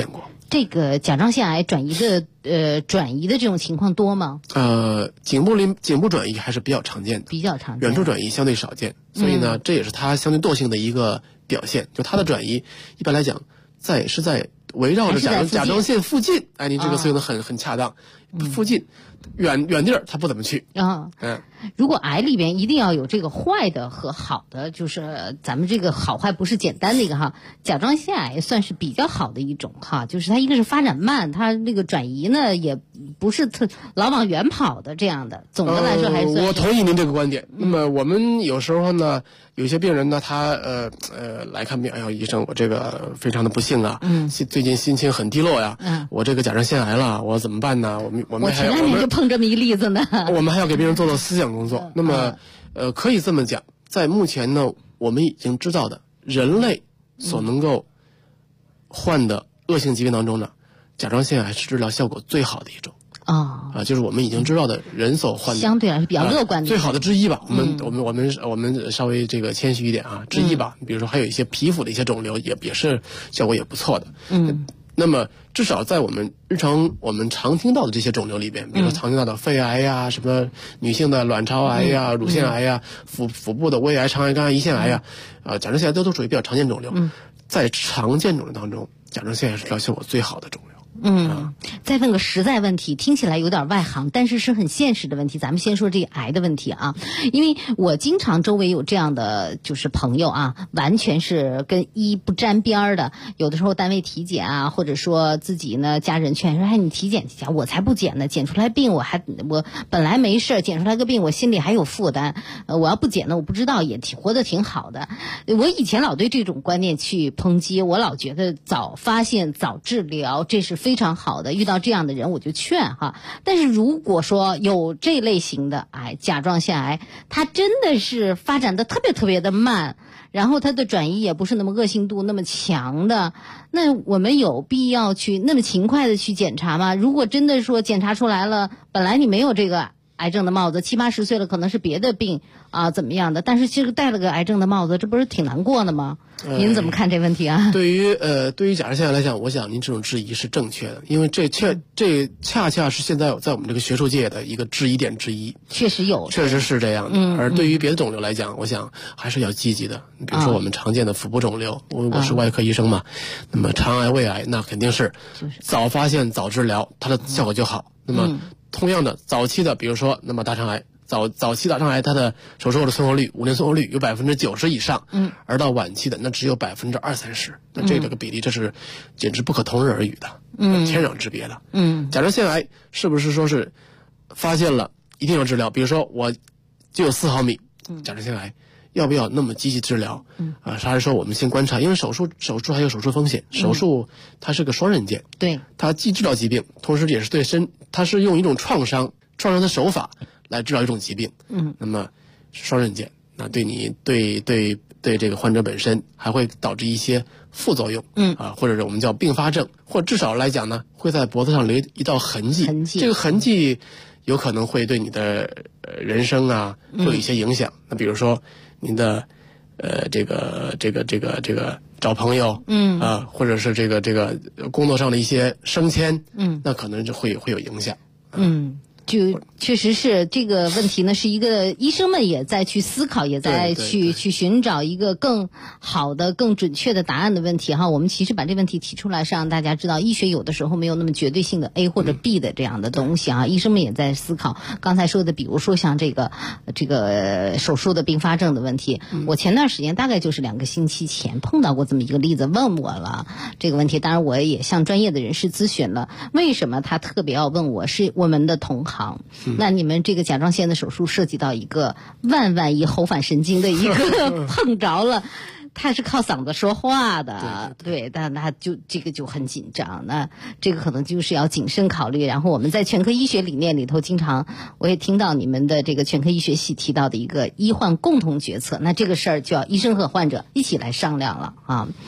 这个甲状腺癌转移的这种情况多吗？ 颈部转移还是比较常见的， 比较常见。 远处转移相对少见，所以呢，这也是它相对惰性的一个表现。就它的转移，一般来讲，是在围绕着甲状腺附近。哎，您这个词用的很恰当，附近。远地儿他不怎么去如果癌里边一定要有这个坏的和好的，就是咱们这个好坏不是简单的一个哈，甲状腺癌算是比较好的一种哈，就是它一个是发展慢，它那个转移呢也不是老往远跑的这样的。总的来说还是我同意您这个观点。那么我们有时候呢，有些病人呢，他来看病，哎呦，医生，我这个非常的不幸啊，最近心情很低落呀，我这个甲状腺癌了，我怎么办呢？ 我前2年就碰这么一例子呢。 我们还要给病人做思想工作。那么，可以这么讲，在目前呢，我们已经知道的人类所能够患的恶性疾病当中呢，甲状腺癌是治疗效果最好的一种。就是我们已经知道的人所患的， 相对来说比较乐观的最好的之一吧。我们稍微这个谦虚一点啊，之一吧。比如说还有一些皮肤的一些肿瘤也是效果也不错的。那么至少在我们常听到的这些肿瘤里边，比如说常听到的肺癌呀，什么女性的卵巢癌呀、乳腺癌呀、腹部的胃癌、肠癌、肝癌、胰腺癌呀，甲状腺癌都属于比较常见肿瘤。在常见肿瘤当中，甲状腺癌是治疗效果最好的肿瘤。 再问个实在问题，听起来有点外行，但是是很现实的问题。咱们先说这个癌的问题啊，因为我经常周围有这样的就是朋友啊，完全是跟医不沾边的。有的时候单位体检啊，或者说自己呢家人劝说，你体检，我才不检呢，检出来病我本来没事，检出来个病我心里还有负担。我要不检呢，我不知道也活得挺好的。我以前老对这种观念去抨击，我老觉得早发现早治疗这是非常好的，遇到这样的人我就劝哈。但是如果说有这类型的癌，甲状腺癌，它真的是发展的特别特别的慢，然后它的转移也不是那么恶性度那么强的，那我们有必要去那么勤快的去检查吗？如果真的说检查出来了，本来你没有这个癌症的帽子，70、80岁了可能是别的病怎么样的，但是这个戴了个癌症的帽子，这不是挺难过的吗？您怎么看这问题啊？ 对于甲状腺癌来讲，我想您这种质疑是正确的，因为这恰恰是现在在我们这个学术界的一个质疑点之一。 确实有， 确实是这样的。而对于别的肿瘤来讲，我想还是要积极的。比如说我们常见的腹部肿瘤，我是外科医生嘛，那么肠癌、胃癌，那肯定是早发现早治疗，它的效果就好。那么同样的，早期的，比如说那么大肠癌。早期大肠癌，它的手术后的存活率，5年存活率有90%以上，而到晚期的那只有20%-30%，那这个比例这是简直不可同日而语的，天壤之别的。甲状腺癌是不是说是发现了一定要治疗？比如说我就有4毫米甲状腺癌，要不要那么积极治疗？还是说我们先观察？因为手术还有手术风险，手术它是个双刃剑， 对， 它既治疗疾病，同时也是它是用一种创伤的手法来治疗一种疾病，那么双刃剑，那对这个患者本身还会导致一些副作用，或者是我们叫并发症，或至少来讲呢，会在脖子上留一道痕迹，这个痕迹有可能会对你的人生啊会有一些影响。那比如说您的这个找朋友，或者是这个工作上的一些升迁，那可能就会有影响， 就确实是这个问题呢，是一个医生们也在去思考，也在去寻找一个更好的、更准确的答案的问题哈。我们其实把这问题提出来，是让大家知道，医学有的时候没有那么绝对性的 A 或者 B 的这样的东西啊。医生们也在思考刚才说的，比如说像这个手术的并发症的问题。我前段时间大概就是2个星期前碰到过这么一个例子，问我了这个问题。当然我也向专业的人士咨询了，为什么他特别要问我，是我们的同行。那你们这个甲状腺的手术涉及到一个万亿喉返神经的一个碰着了，他是靠嗓子说话的，对，但他就这个就很紧张，那这个可能就是要谨慎考虑。然后我们在全科医学理念里头，经常我也听到你们的这个全科医学系提到的一个医患共同决策，那这个事儿就要医生和患者一起来商量了啊。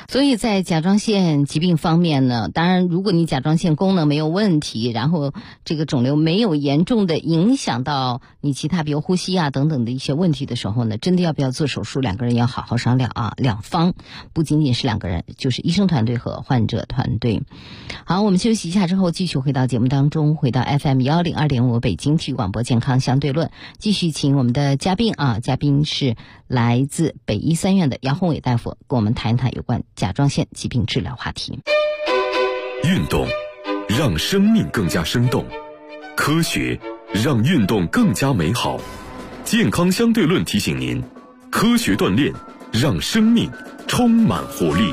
所以在甲状腺疾病方面呢，当然如果你甲状腺功能没有问题，然后这个肿瘤没有严重的影响到你其他比如呼吸啊等等的一些问题的时候呢，真的要不要做手术，两个人要好好商量啊，两方不仅仅是两个人，就是医生团队和患者团队。好，我们休息一下之后继续回到节目当中，回到 FM102.5 北京体育广播健康相对论，继续请我们的嘉宾啊，嘉宾是来自北医三院的姚宏伟大夫，跟我们谈一谈有关甲状腺疾病治疗话题。 运动让生命更加生动，科学让运动更加美好。健康相对论提醒您，科学锻炼让生命充满活力。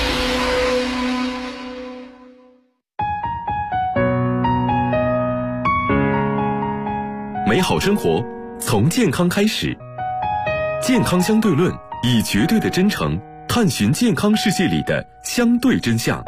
美好生活从健康开始，健康相对论以绝对的真诚探寻健康世界里的相对真相。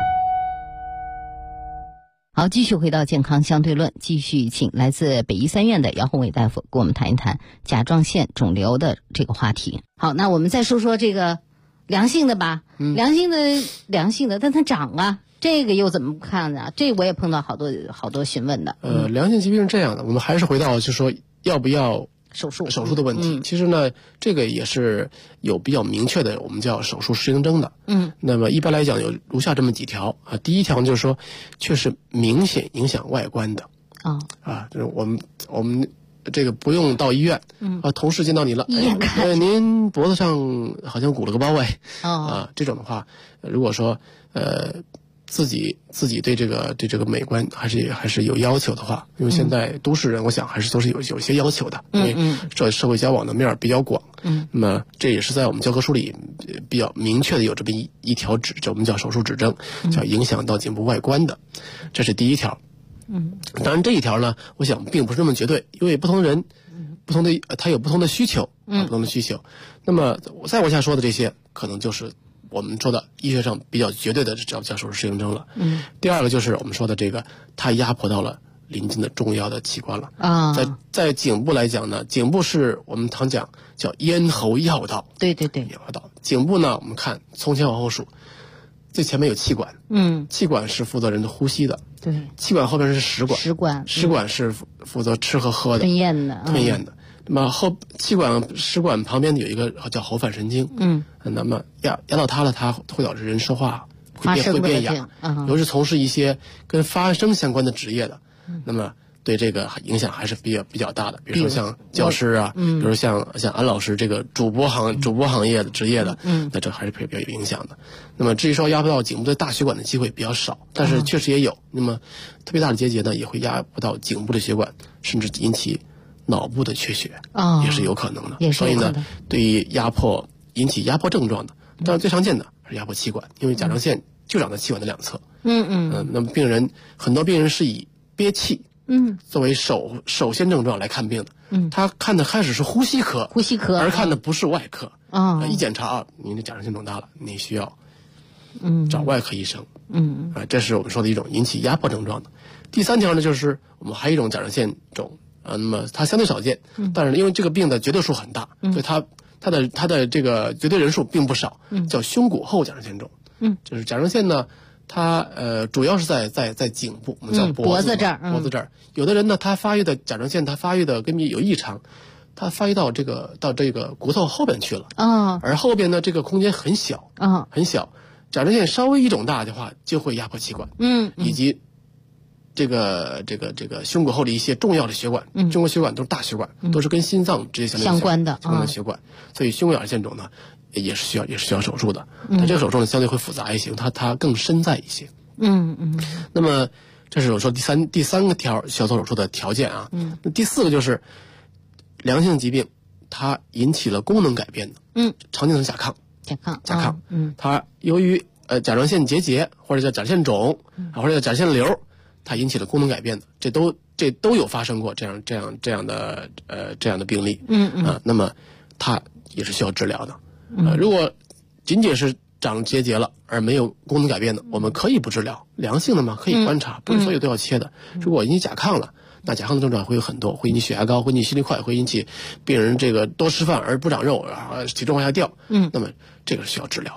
好，继续回到健康相对论，继续请来自北医三院的姚宏伟大夫跟我们谈一谈甲状腺肿瘤的这个话题。好，那我们再说说这个良性的吧。良性的，但它长啊，这个又怎么看呢？这我也碰到好多询问的。 良性疾病是这样的，我们还是回到就是说要不要手术的问题。其实呢，这个也是有比较明确的，我们叫手术适应症的。那么一般来讲有如下这么几条啊。第一条就是说，确实明显影响外观的。就是我们这个不用到医院。同事见到你了，您脖子上好像鼓了个包这种的话，如果说自己对这个美观还是有要求的话，因为现在都市人我想还是都是有些要求的，因为社会交往的面比较广。那么这也是在我们教科书里比较明确的有这么一条这我们叫手术指征，叫影响到颈部外观的，这是第一条。当然这一条呢，我想并不是那么绝对，因为不同人他有不同的需求，不同的需求。那么我再往下说的这些，可能就是我们说的医学上比较绝对的叫手术适应症了。第二个就是我们说的这个，它压迫到了邻近的重要的器官了。在颈部来讲呢，颈部是我们常讲叫咽喉要道。对，要道。颈部呢，我们看从前往后数，最前面有气管。气管是负责人的呼吸的。对，气管后边是食管。食管是负责吃和喝的。吞咽的。那么食管旁边有一个叫喉返神经。那么压到它了，它会导致人说话会变哑。尤其是从事一些跟发声相关的职业的，那么对这个影响还是比较大的。比如说像教师啊，比如像安老师这个主播行业的职业的，那这还是比较有影响的。那么至于说压迫到颈部的大血管的机会比较少，但是确实也有。那么特别大的结节呢，也会压迫到颈部的血管，甚至引起脑部的缺血，也是有可能的。所以呢，对于引起压迫症状的，当然最常见的是压迫气管，因为甲状腺就长在气管的两侧。那么很多病人是以憋气作为首先症状来看病的。他看的开始是呼吸科，而看的不是外科。一检查您的甲状腺肿大了，你需要找外科医生。这是我们说的一种引起压迫症状的。第三条呢，就是我们还有一种甲状腺肿。那么它相对少见，但是因为这个病的绝对数很大，所以它的这个绝对人数并不少，叫胸骨后甲状腺肿。就是甲状腺呢，它主要是在颈部，我们叫脖子这儿。有的人呢，他发育的甲状腺，它发育的跟有异常，它发育到这个骨头后边去了。而后边呢，这个空间很小，很小。甲状腺稍微一肿大的话，就会压迫气管，以及这个胸骨后的一些重要的血管。中国血管都是大血管，都是跟心脏直接相关的血管。所以胸骨甲状腺肿呢，也是需要手术的。但这个手术呢，相对会复杂一些，它更深在一些。那么这是我说第三个条需要做手术的条件啊。那第四个就是良性疾病，它引起了功能改变的。常见的是甲亢。它由于甲状腺结节，或者叫甲状腺肿，或者叫甲状腺瘤，它引起了功能改变的，这都有发生过这样的病例。那么它也是需要治疗的。如果仅仅是长结节了而没有功能改变的，我们可以不治疗，良性的嘛，可以观察，不是所有都要切的。如果引起甲亢了，那甲亢的症状会有很多，会引起血压高，会引起心率快，会引起病人这个多吃饭而不长肉，体重往下掉。那么这个是需要治疗的。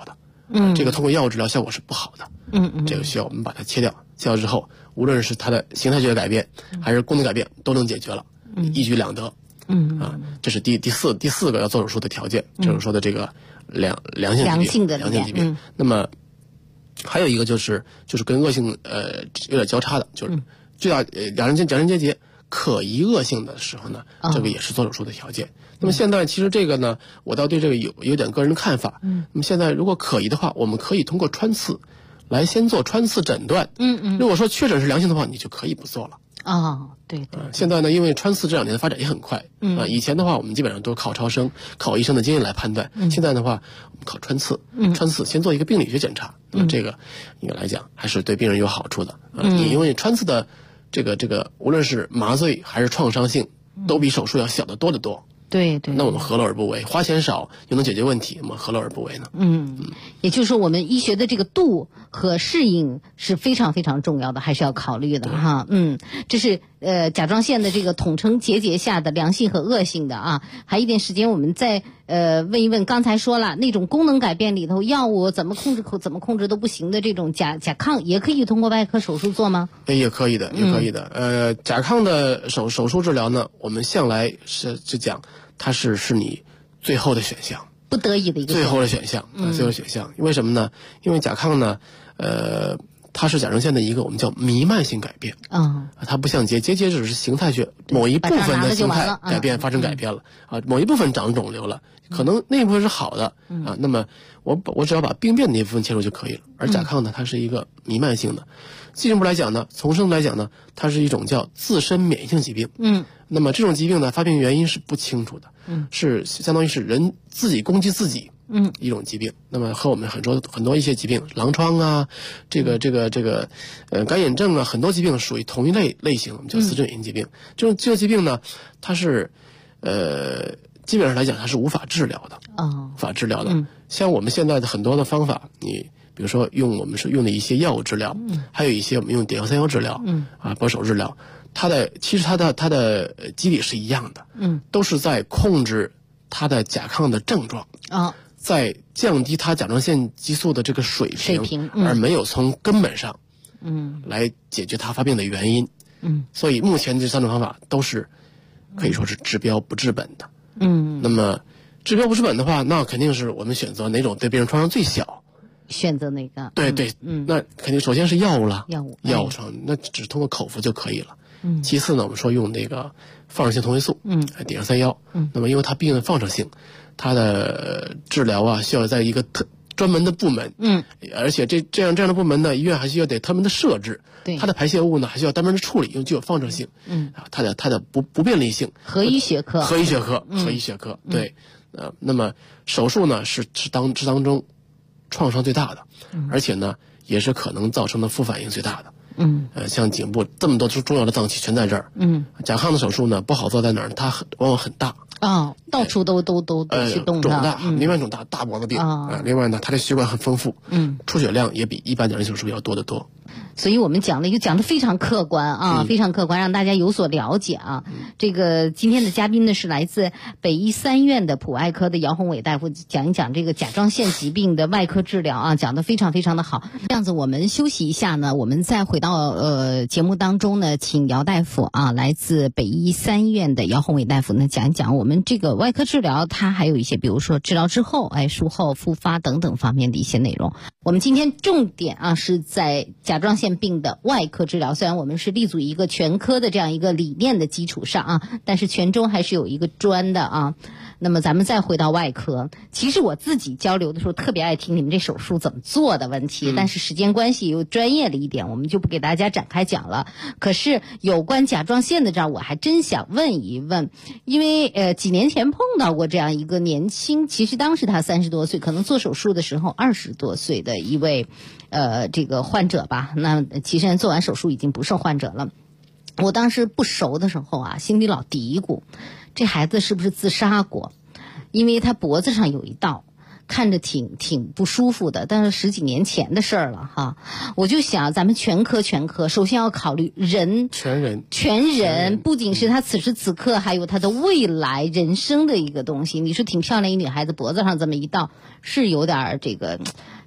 这个通过药物治疗效果是不好的，这个需要我们把它切掉，切掉之后，无论是它的形态学的改变，还是功能改变，都能解决了，一举两得。这是第四个要做手术的条件，就是说的这个良性疾病。那么还有一个就是跟恶性有点交叉的，就是巨大甲状腺结可疑恶性的时候呢，这个也是做手术的条件。那么现在其实这个呢，我倒对这个有点个人的看法。那么现在如果可疑的话，我们可以通过穿刺来先做穿刺诊断。如果说确诊是良性的话，你就可以不做了。 对。 现在呢，因为穿刺这2年的发展也很快。以前的话我们基本上都是靠超声、靠医生的经验来判断。现在的话，我们靠穿刺。穿刺先做一个病理学检查，那么这个应该来讲还是对病人有好处的。因为穿刺的这个无论是麻醉还是创伤性，都比手术要小得多得多。 对。 那我们何乐而不为？花钱少又能解决问题，我们何乐而不为呢？ 也就是说，我们医学的这个度和适应是非常非常重要的，还是要考虑的哈。这是甲状腺的这个统称结节下的良性和恶性的啊。还有一点时间，我们再问一问，刚才说了那种功能改变里头，药物怎么控制都不行的这种甲亢，也可以通过外科手术做吗？ 也可以的。甲亢的手术治疗呢，我们向来是讲它是你最后的选项， 不得已的一个最后的选项。最后选项，为什么呢？因为甲亢呢，它是甲状腺的一个我们叫弥漫性改变。它不像结节只是形态学某一部分的形态改变发生改变了某一部分长肿瘤了，可能那部分是好的那么我只要把病变的那部分切除就可以了。而甲亢呢，它是一个弥漫性的。进一步来讲呢，从生来讲呢，它是一种叫自身免疫性疾病。那么这种疾病呢，发病原因是不清楚的，是相当于是人自己攻击自己。一种疾病。那么和我们很多一些疾病，狼疮啊，这个干眼症啊，很多疾病属于同一类型，我们叫自身免疫疾病。这个疾病呢，它是基本上来讲它是无法治疗的。无法治疗的。像我们现在的很多的方法，你比如说我们是用的一些药物治疗，还有一些我们用碘药3幺治疗，保守治疗，其实它的机理是一样的，都是在控制它的甲亢的症状，在降低它甲状腺激素的这个水平，而没有从根本上，来解决它发病的原因。所以目前这3种方法都是可以说是治标不治本的。那么治标不治本的话，那肯定是我们选择哪种对病人创伤最小， 选择哪个？ 对，那肯定首先是药物了，药物上那只通过口服就可以了。其次呢，我们说用那个放射性同位素，碘药3幺。那么因为它毕竟放射性，它的治疗啊需要在一个专门的部门，而且这样的部门呢，医院还需要得专门的设置，它的排泄物呢还需要专门的处理，因为具有放射性，它的不便利性。 核医学科， 对，那么手术呢是当中创伤最大的，而且呢也是可能造成的副反应最大的。像颈部这么多重要的脏器全在这儿。甲亢的手术呢不好做在哪儿呢？它往往很大。 到处都去动它。 肿大，弥漫肿大，大脖子病。另外呢，它的血管很丰富。出血量也比一般甲状腺手术要多得多。 所以我们讲得非常客观非常客观，让大家有所了解啊。这个今天的嘉宾呢是来自北医3院的普外科的姚宏伟大夫，讲一讲这个甲状腺疾病的外科治疗啊，讲得非常非常的好。这样子我们休息一下呢，我们再回到节目当中呢，请姚大夫啊，来自北医3院的姚宏伟大夫呢讲一讲我们这个外科治疗，它还有一些比如说治疗之后术后复发等等方面的一些内容。我们今天重点是在甲状腺病的外科治疗，虽然我们是立足一个全科的这样一个理念的基础上但是全中还是有一个专的那么咱们再回到外科，其实我自己交流的时候特别爱听你们这手术怎么做的问题，但是时间关系又专业了一点，我们就不给大家展开讲了。可是有关甲状腺的这儿，我还真想问一问，因为几年前碰到过这样一个年轻，其实当时他30多岁，可能做手术的时候20多岁的一位这个患者吧，那其实做完手术已经不是患者了。我当时不熟的时候心里老嘀咕，这孩子是不是自杀过？因为他脖子上有一道，看着挺不舒服的，但是10几年前的事儿了我就想咱们全科首先要考虑全人，不仅是他此时此刻，还有他的未来人生的一个东西。你说挺漂亮一女孩子脖子上这么一道，是有点这个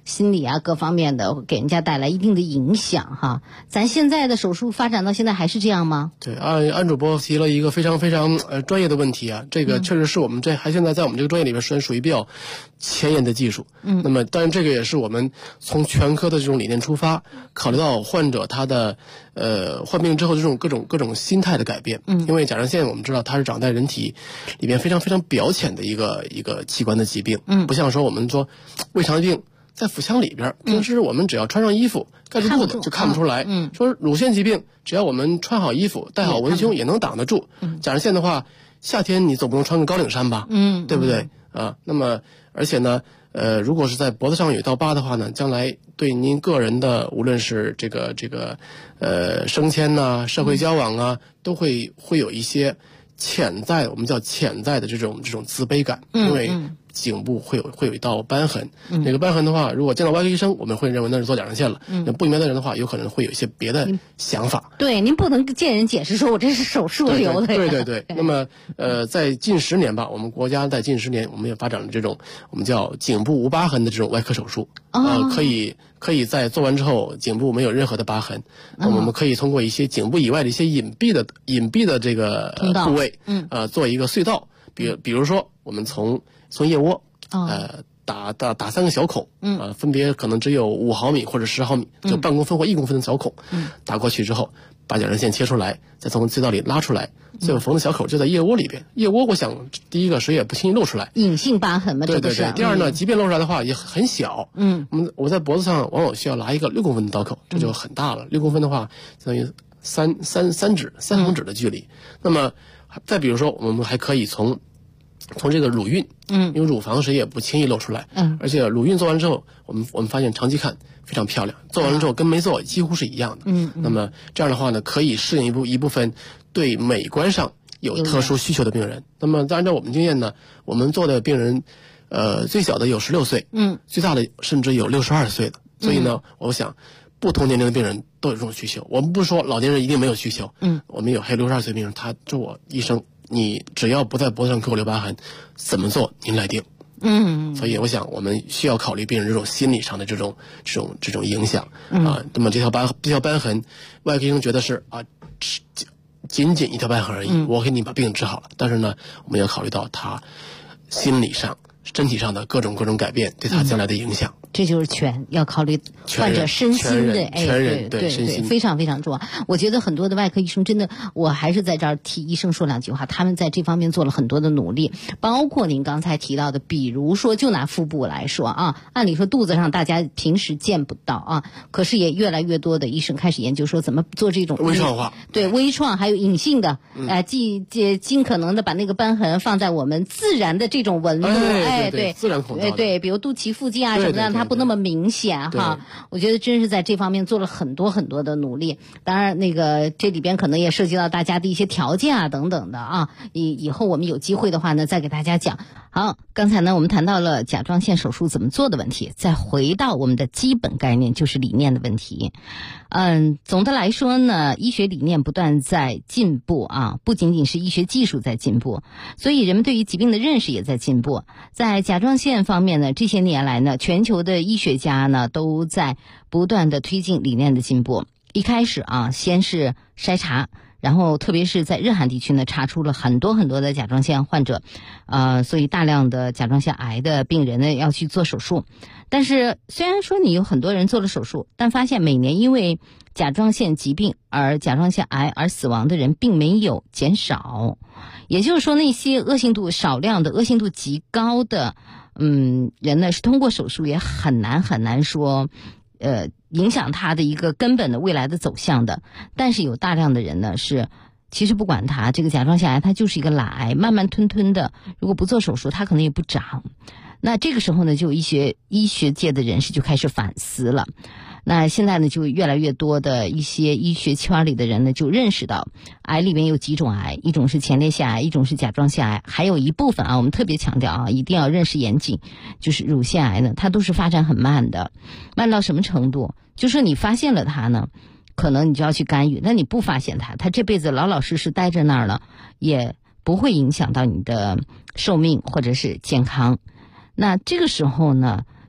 心理啊各方面的，给人家带来一定的影响哈。咱现在的手术发展到现在还是这样吗？ 对，安主播提了一个非常非常专业的问题啊，这个确实是我们现在在我们这个专业里边属于比较前沿的技术。那么当然这个也是我们从全科的这种理念出发，考虑到患者他的患病之后这种各种心态的改变。因为甲状腺我们知道它是长在人体里面非常非常表浅的一个器官的疾病。不像说我们说胃肠病在腹腔里边，平时我们只要穿上衣服盖住肚子就看不出来。说乳腺疾病只要我们穿好衣服戴好文胸也能挡得住。甲状腺的话，夏天你总不能穿个高领衫吧？对不对啊？那么而且呢如果是在脖子上有一道疤的话呢，将来对您个人的无论是这个升迁呐、社会交往啊，都会有一些我们叫潜在的这种自卑感。因为颈部会有一道瘢痕。那个瘢痕的话，如果见到外科医生，我们会认为那是做甲状腺了。那不明白的人的话，有可能会有一些别的想法。 对，您不能见人解释说我这是手术流的。 对。那么在近10年吧，我们国家在近10年，我们也发展了这种我们叫颈部无疤痕的这种外科手术。可以在做完之后颈部没有任何的疤痕。我们可以通过一些颈部以外的一些隐蔽的这个部位，做一个隧道。比如说我们从腋窝打3个小孔，分别可能只有5毫米或者10毫米，就半公分或1公分的小孔，打过去之后，把甲状腺切出来，再从隧道里拉出来，最后缝的小口就在腋窝里边。腋窝我想第一个谁也不轻易露出来， 隐性疤痕嘛， 对。第二呢，即便露出来的话也很小。我在脖子上往往需要拉一个6公分的刀口，这就很大了。6公分的话，相当于三横指的距离。那么再比如说，我们还可以从这个乳晕，因为乳房谁也不轻易露出来，而且乳晕做完之后，我们发现长期看非常漂亮，做完了之后跟没做几乎是一样的。那么这样的话呢，可以适应一部分对美观上有特殊需求的病人。那么按照我们经验呢，我们做的病人，最小的有16岁，最大的甚至有62岁的。所以呢，我想不同年龄的病人都有这种需求。我们不是说老年人一定没有需求，我们还有62岁病人，他说我医生，你只要不在脖子上给我留疤痕，怎么做您来定。所以我想我们需要考虑病人这种心理上的这种影响啊。那么这条瘢痕，外科医生觉得是仅一条瘢痕而已，我给你把病治好了。但是呢，我们要考虑到他心理上、身体上的各种改变对他将来的影响。 这就是要考虑患者身心的， 对，身心非常非常重要。我觉得很多的外科医生真的，我还是在这儿替医生说2句话，他们在这方面做了很多的努力，包括您刚才提到的，比如说就拿腹部来说啊，按理说肚子上大家平时见不到啊，可是也越来越多的医生开始研究说怎么做这种微创化， 对，微创还有隐性的，尽可能的把那个瘢痕放在我们自然的这种纹路， 对，自然孔道， 对，比如肚脐附近啊什么的。它不那么明显哈，我觉得真是在这方面做了很多很多的努力。当然，这里边可能也涉及到大家的一些条件啊等等的啊。以后我们有机会的话呢，再给大家讲。好，刚才呢我们谈到了甲状腺手术怎么做的问题，再回到我们的基本概念，就是理念的问题。总的来说呢，医学理念不断在进步啊，不仅仅是医学技术在进步，所以人们对于疾病的认识也在进步。在甲状腺方面呢，这些年来呢，全球的医学家呢都在不断的推进理念的进步。一开始啊，先是筛查，然后特别是在日韩地区呢，查出了很多很多的甲状腺患者，所以大量的甲状腺癌的病人呢要去做手术。但是虽然说你有很多人做了手术，但发现每年因为甲状腺疾病而甲状腺癌而死亡的人并没有减少。也就是说，那些少量的恶性度极高的人呢，是通过手术也很难说影响他的一个根本的未来的走向的。但是有大量的人呢是其实不管他这个甲状腺癌，它就是一个懒癌，慢慢吞的，如果不做手术它可能也不长。那这个时候呢，就医学界的人士就开始反思了。那现在呢，就越来越多的一些医学圈里的人呢，就认识到癌里面有几种癌，一种是前列腺癌，一种是甲状腺癌，还有一部分我们特别强调一定要认识严谨，就是乳腺癌呢，它都是发展很慢的。慢到什么程度？就是你发现了它呢，可能你就要去干预，那你不发现它这辈子老老实实待在那儿了，也不会影响到你的寿命或者是健康。那这个时候呢，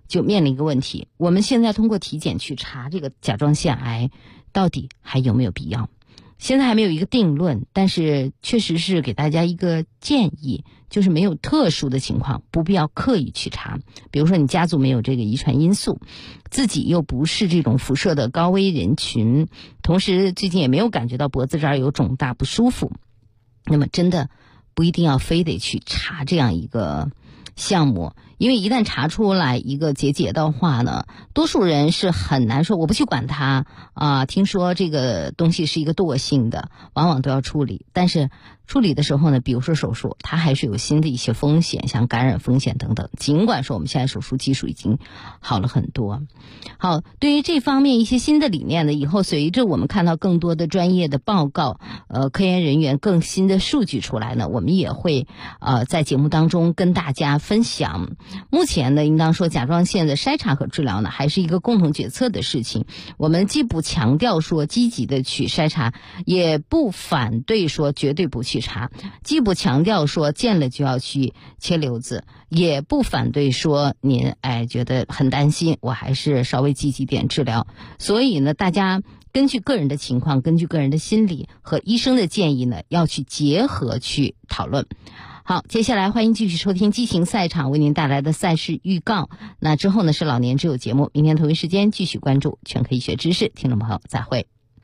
就面临一个问题，我们现在通过体检去查这个甲状腺癌到底还有没有必要？现在还没有一个定论，但是确实是给大家一个建议，就是没有特殊的情况不必要刻意去查。比如说你家族没有这个遗传因素，自己又不是这种辐射的高危人群，同时最近也没有感觉到脖子这儿有肿大不舒服，那么真的不一定要非得去查这样一个项目。因为一旦查出来一个结的话呢，多数人是很难说我不去管它听说这个东西是一个惰性的，往往都要处理。但是处理的时候呢，比如说手术，它还是有新的一些风险，像感染风险等等。尽管说我们现在手术技术已经好了很多。好，对于这方面一些新的理念呢，以后随着我们看到更多的专业的报告，科研人员更新的数据出来呢，我们也会在节目当中跟大家分享。目前呢，应当说甲状腺的筛查和治疗呢，还是一个共同决策的事情。我们既不强调说积极的去筛查，也不反对说绝对不去查，既不强调说见了就要去切瘤子，也不反对说您觉得很担心，我还是稍微积极点治疗。所以呢，大家根据个人的情况，根据个人的心理和医生的建议呢，要去结合去讨论。好，接下来欢迎继续收听激情赛场为您带来的赛事预告。那之后呢是老年之友节目，明天同一时间继续关注全科医学知识。听众朋友再会。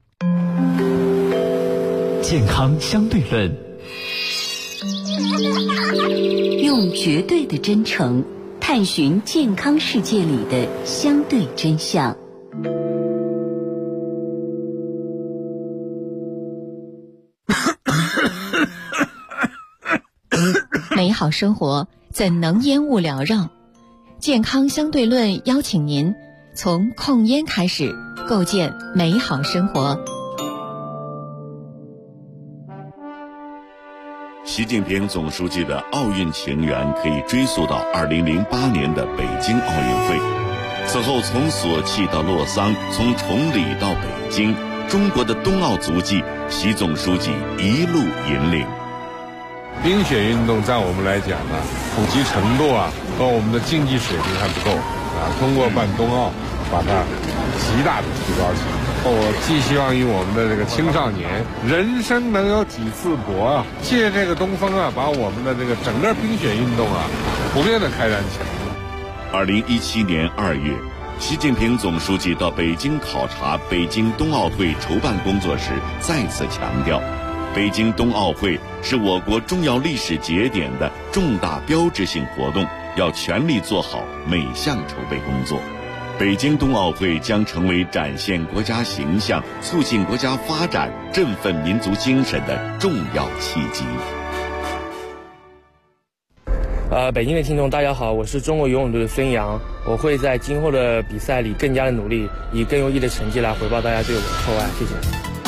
健康相对论， 用绝对的真诚探寻健康世界里的相对真相。 美好生活怎能烟雾缭绕？健康相对论邀请您从控烟开始，构建美好生活。 习近平总书记的奥运情缘可以追溯到2008年的北京奥运会。此后从索契到洛桑，从崇礼到北京，中国的冬奥足迹，习总书记一路引领。 冰雪运动在我们来讲呢，普及程度和我们的竞技水平还不够通过办冬奥，把它极大的提高起来。我寄希望于我们的这个青少年，人生能有几次搏借这个东风把我们的这个整个冰雪运动普遍的开展起来。 2017年2月，习近平总书记到北京考察北京冬奥会筹办工作时，再次强调，北京冬奥会是我国重要历史节点的重大标志性活动，要全力做好每项筹备工作。北京冬奥会将成为展现国家形象、促进国家发展、振奋民族精神的重要契机。 北京的听众大家好，我是中国游泳队的孙杨，我会在今后的比赛里更加的努力，以更优异的成绩来回报大家对我的厚爱，谢谢。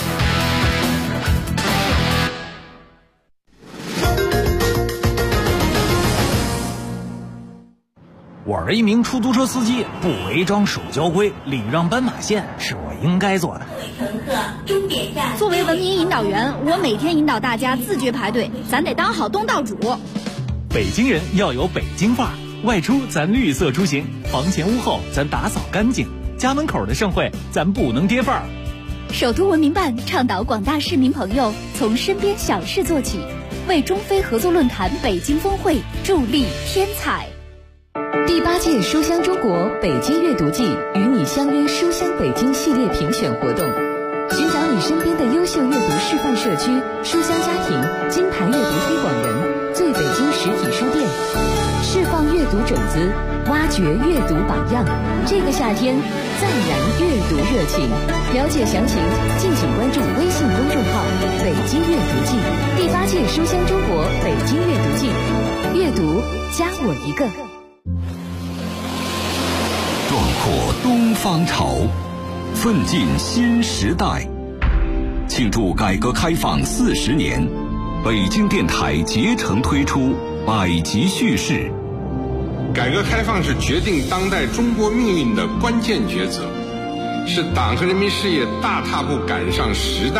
我是一名出租车司机，不违章守交规，礼让斑马线是我应该做的。 乘客，终点站。作为文明引导员，我每天引导大家自觉排队，咱得当好东道主。 北京人要有北京范儿，外出咱绿色出行，房前屋后咱打扫干净，家门口的盛会咱不能跌范儿。 首都文明办倡导广大市民朋友从身边小事做起，为中非合作论坛北京峰会助力添彩。 第8届书香中国北京阅读季与你相约书香北京系列评选活动，寻找你身边的优秀阅读示范社区、书香家庭、金牌阅读推广人、最北京实体书店，释放阅读种子，挖掘阅读榜样。这个夏天再燃阅读热情。了解详情，敬请关注微信公众号“北京阅读季”。第8届书香中国北京阅读季，阅读加我一个。 壮阔东方潮，奋进新时代。庆祝改革开放40年，北京电台竭诚推出百集叙事。 改革开放是决定当代中国命运的关键抉择，是党和人民事业大踏步赶上时代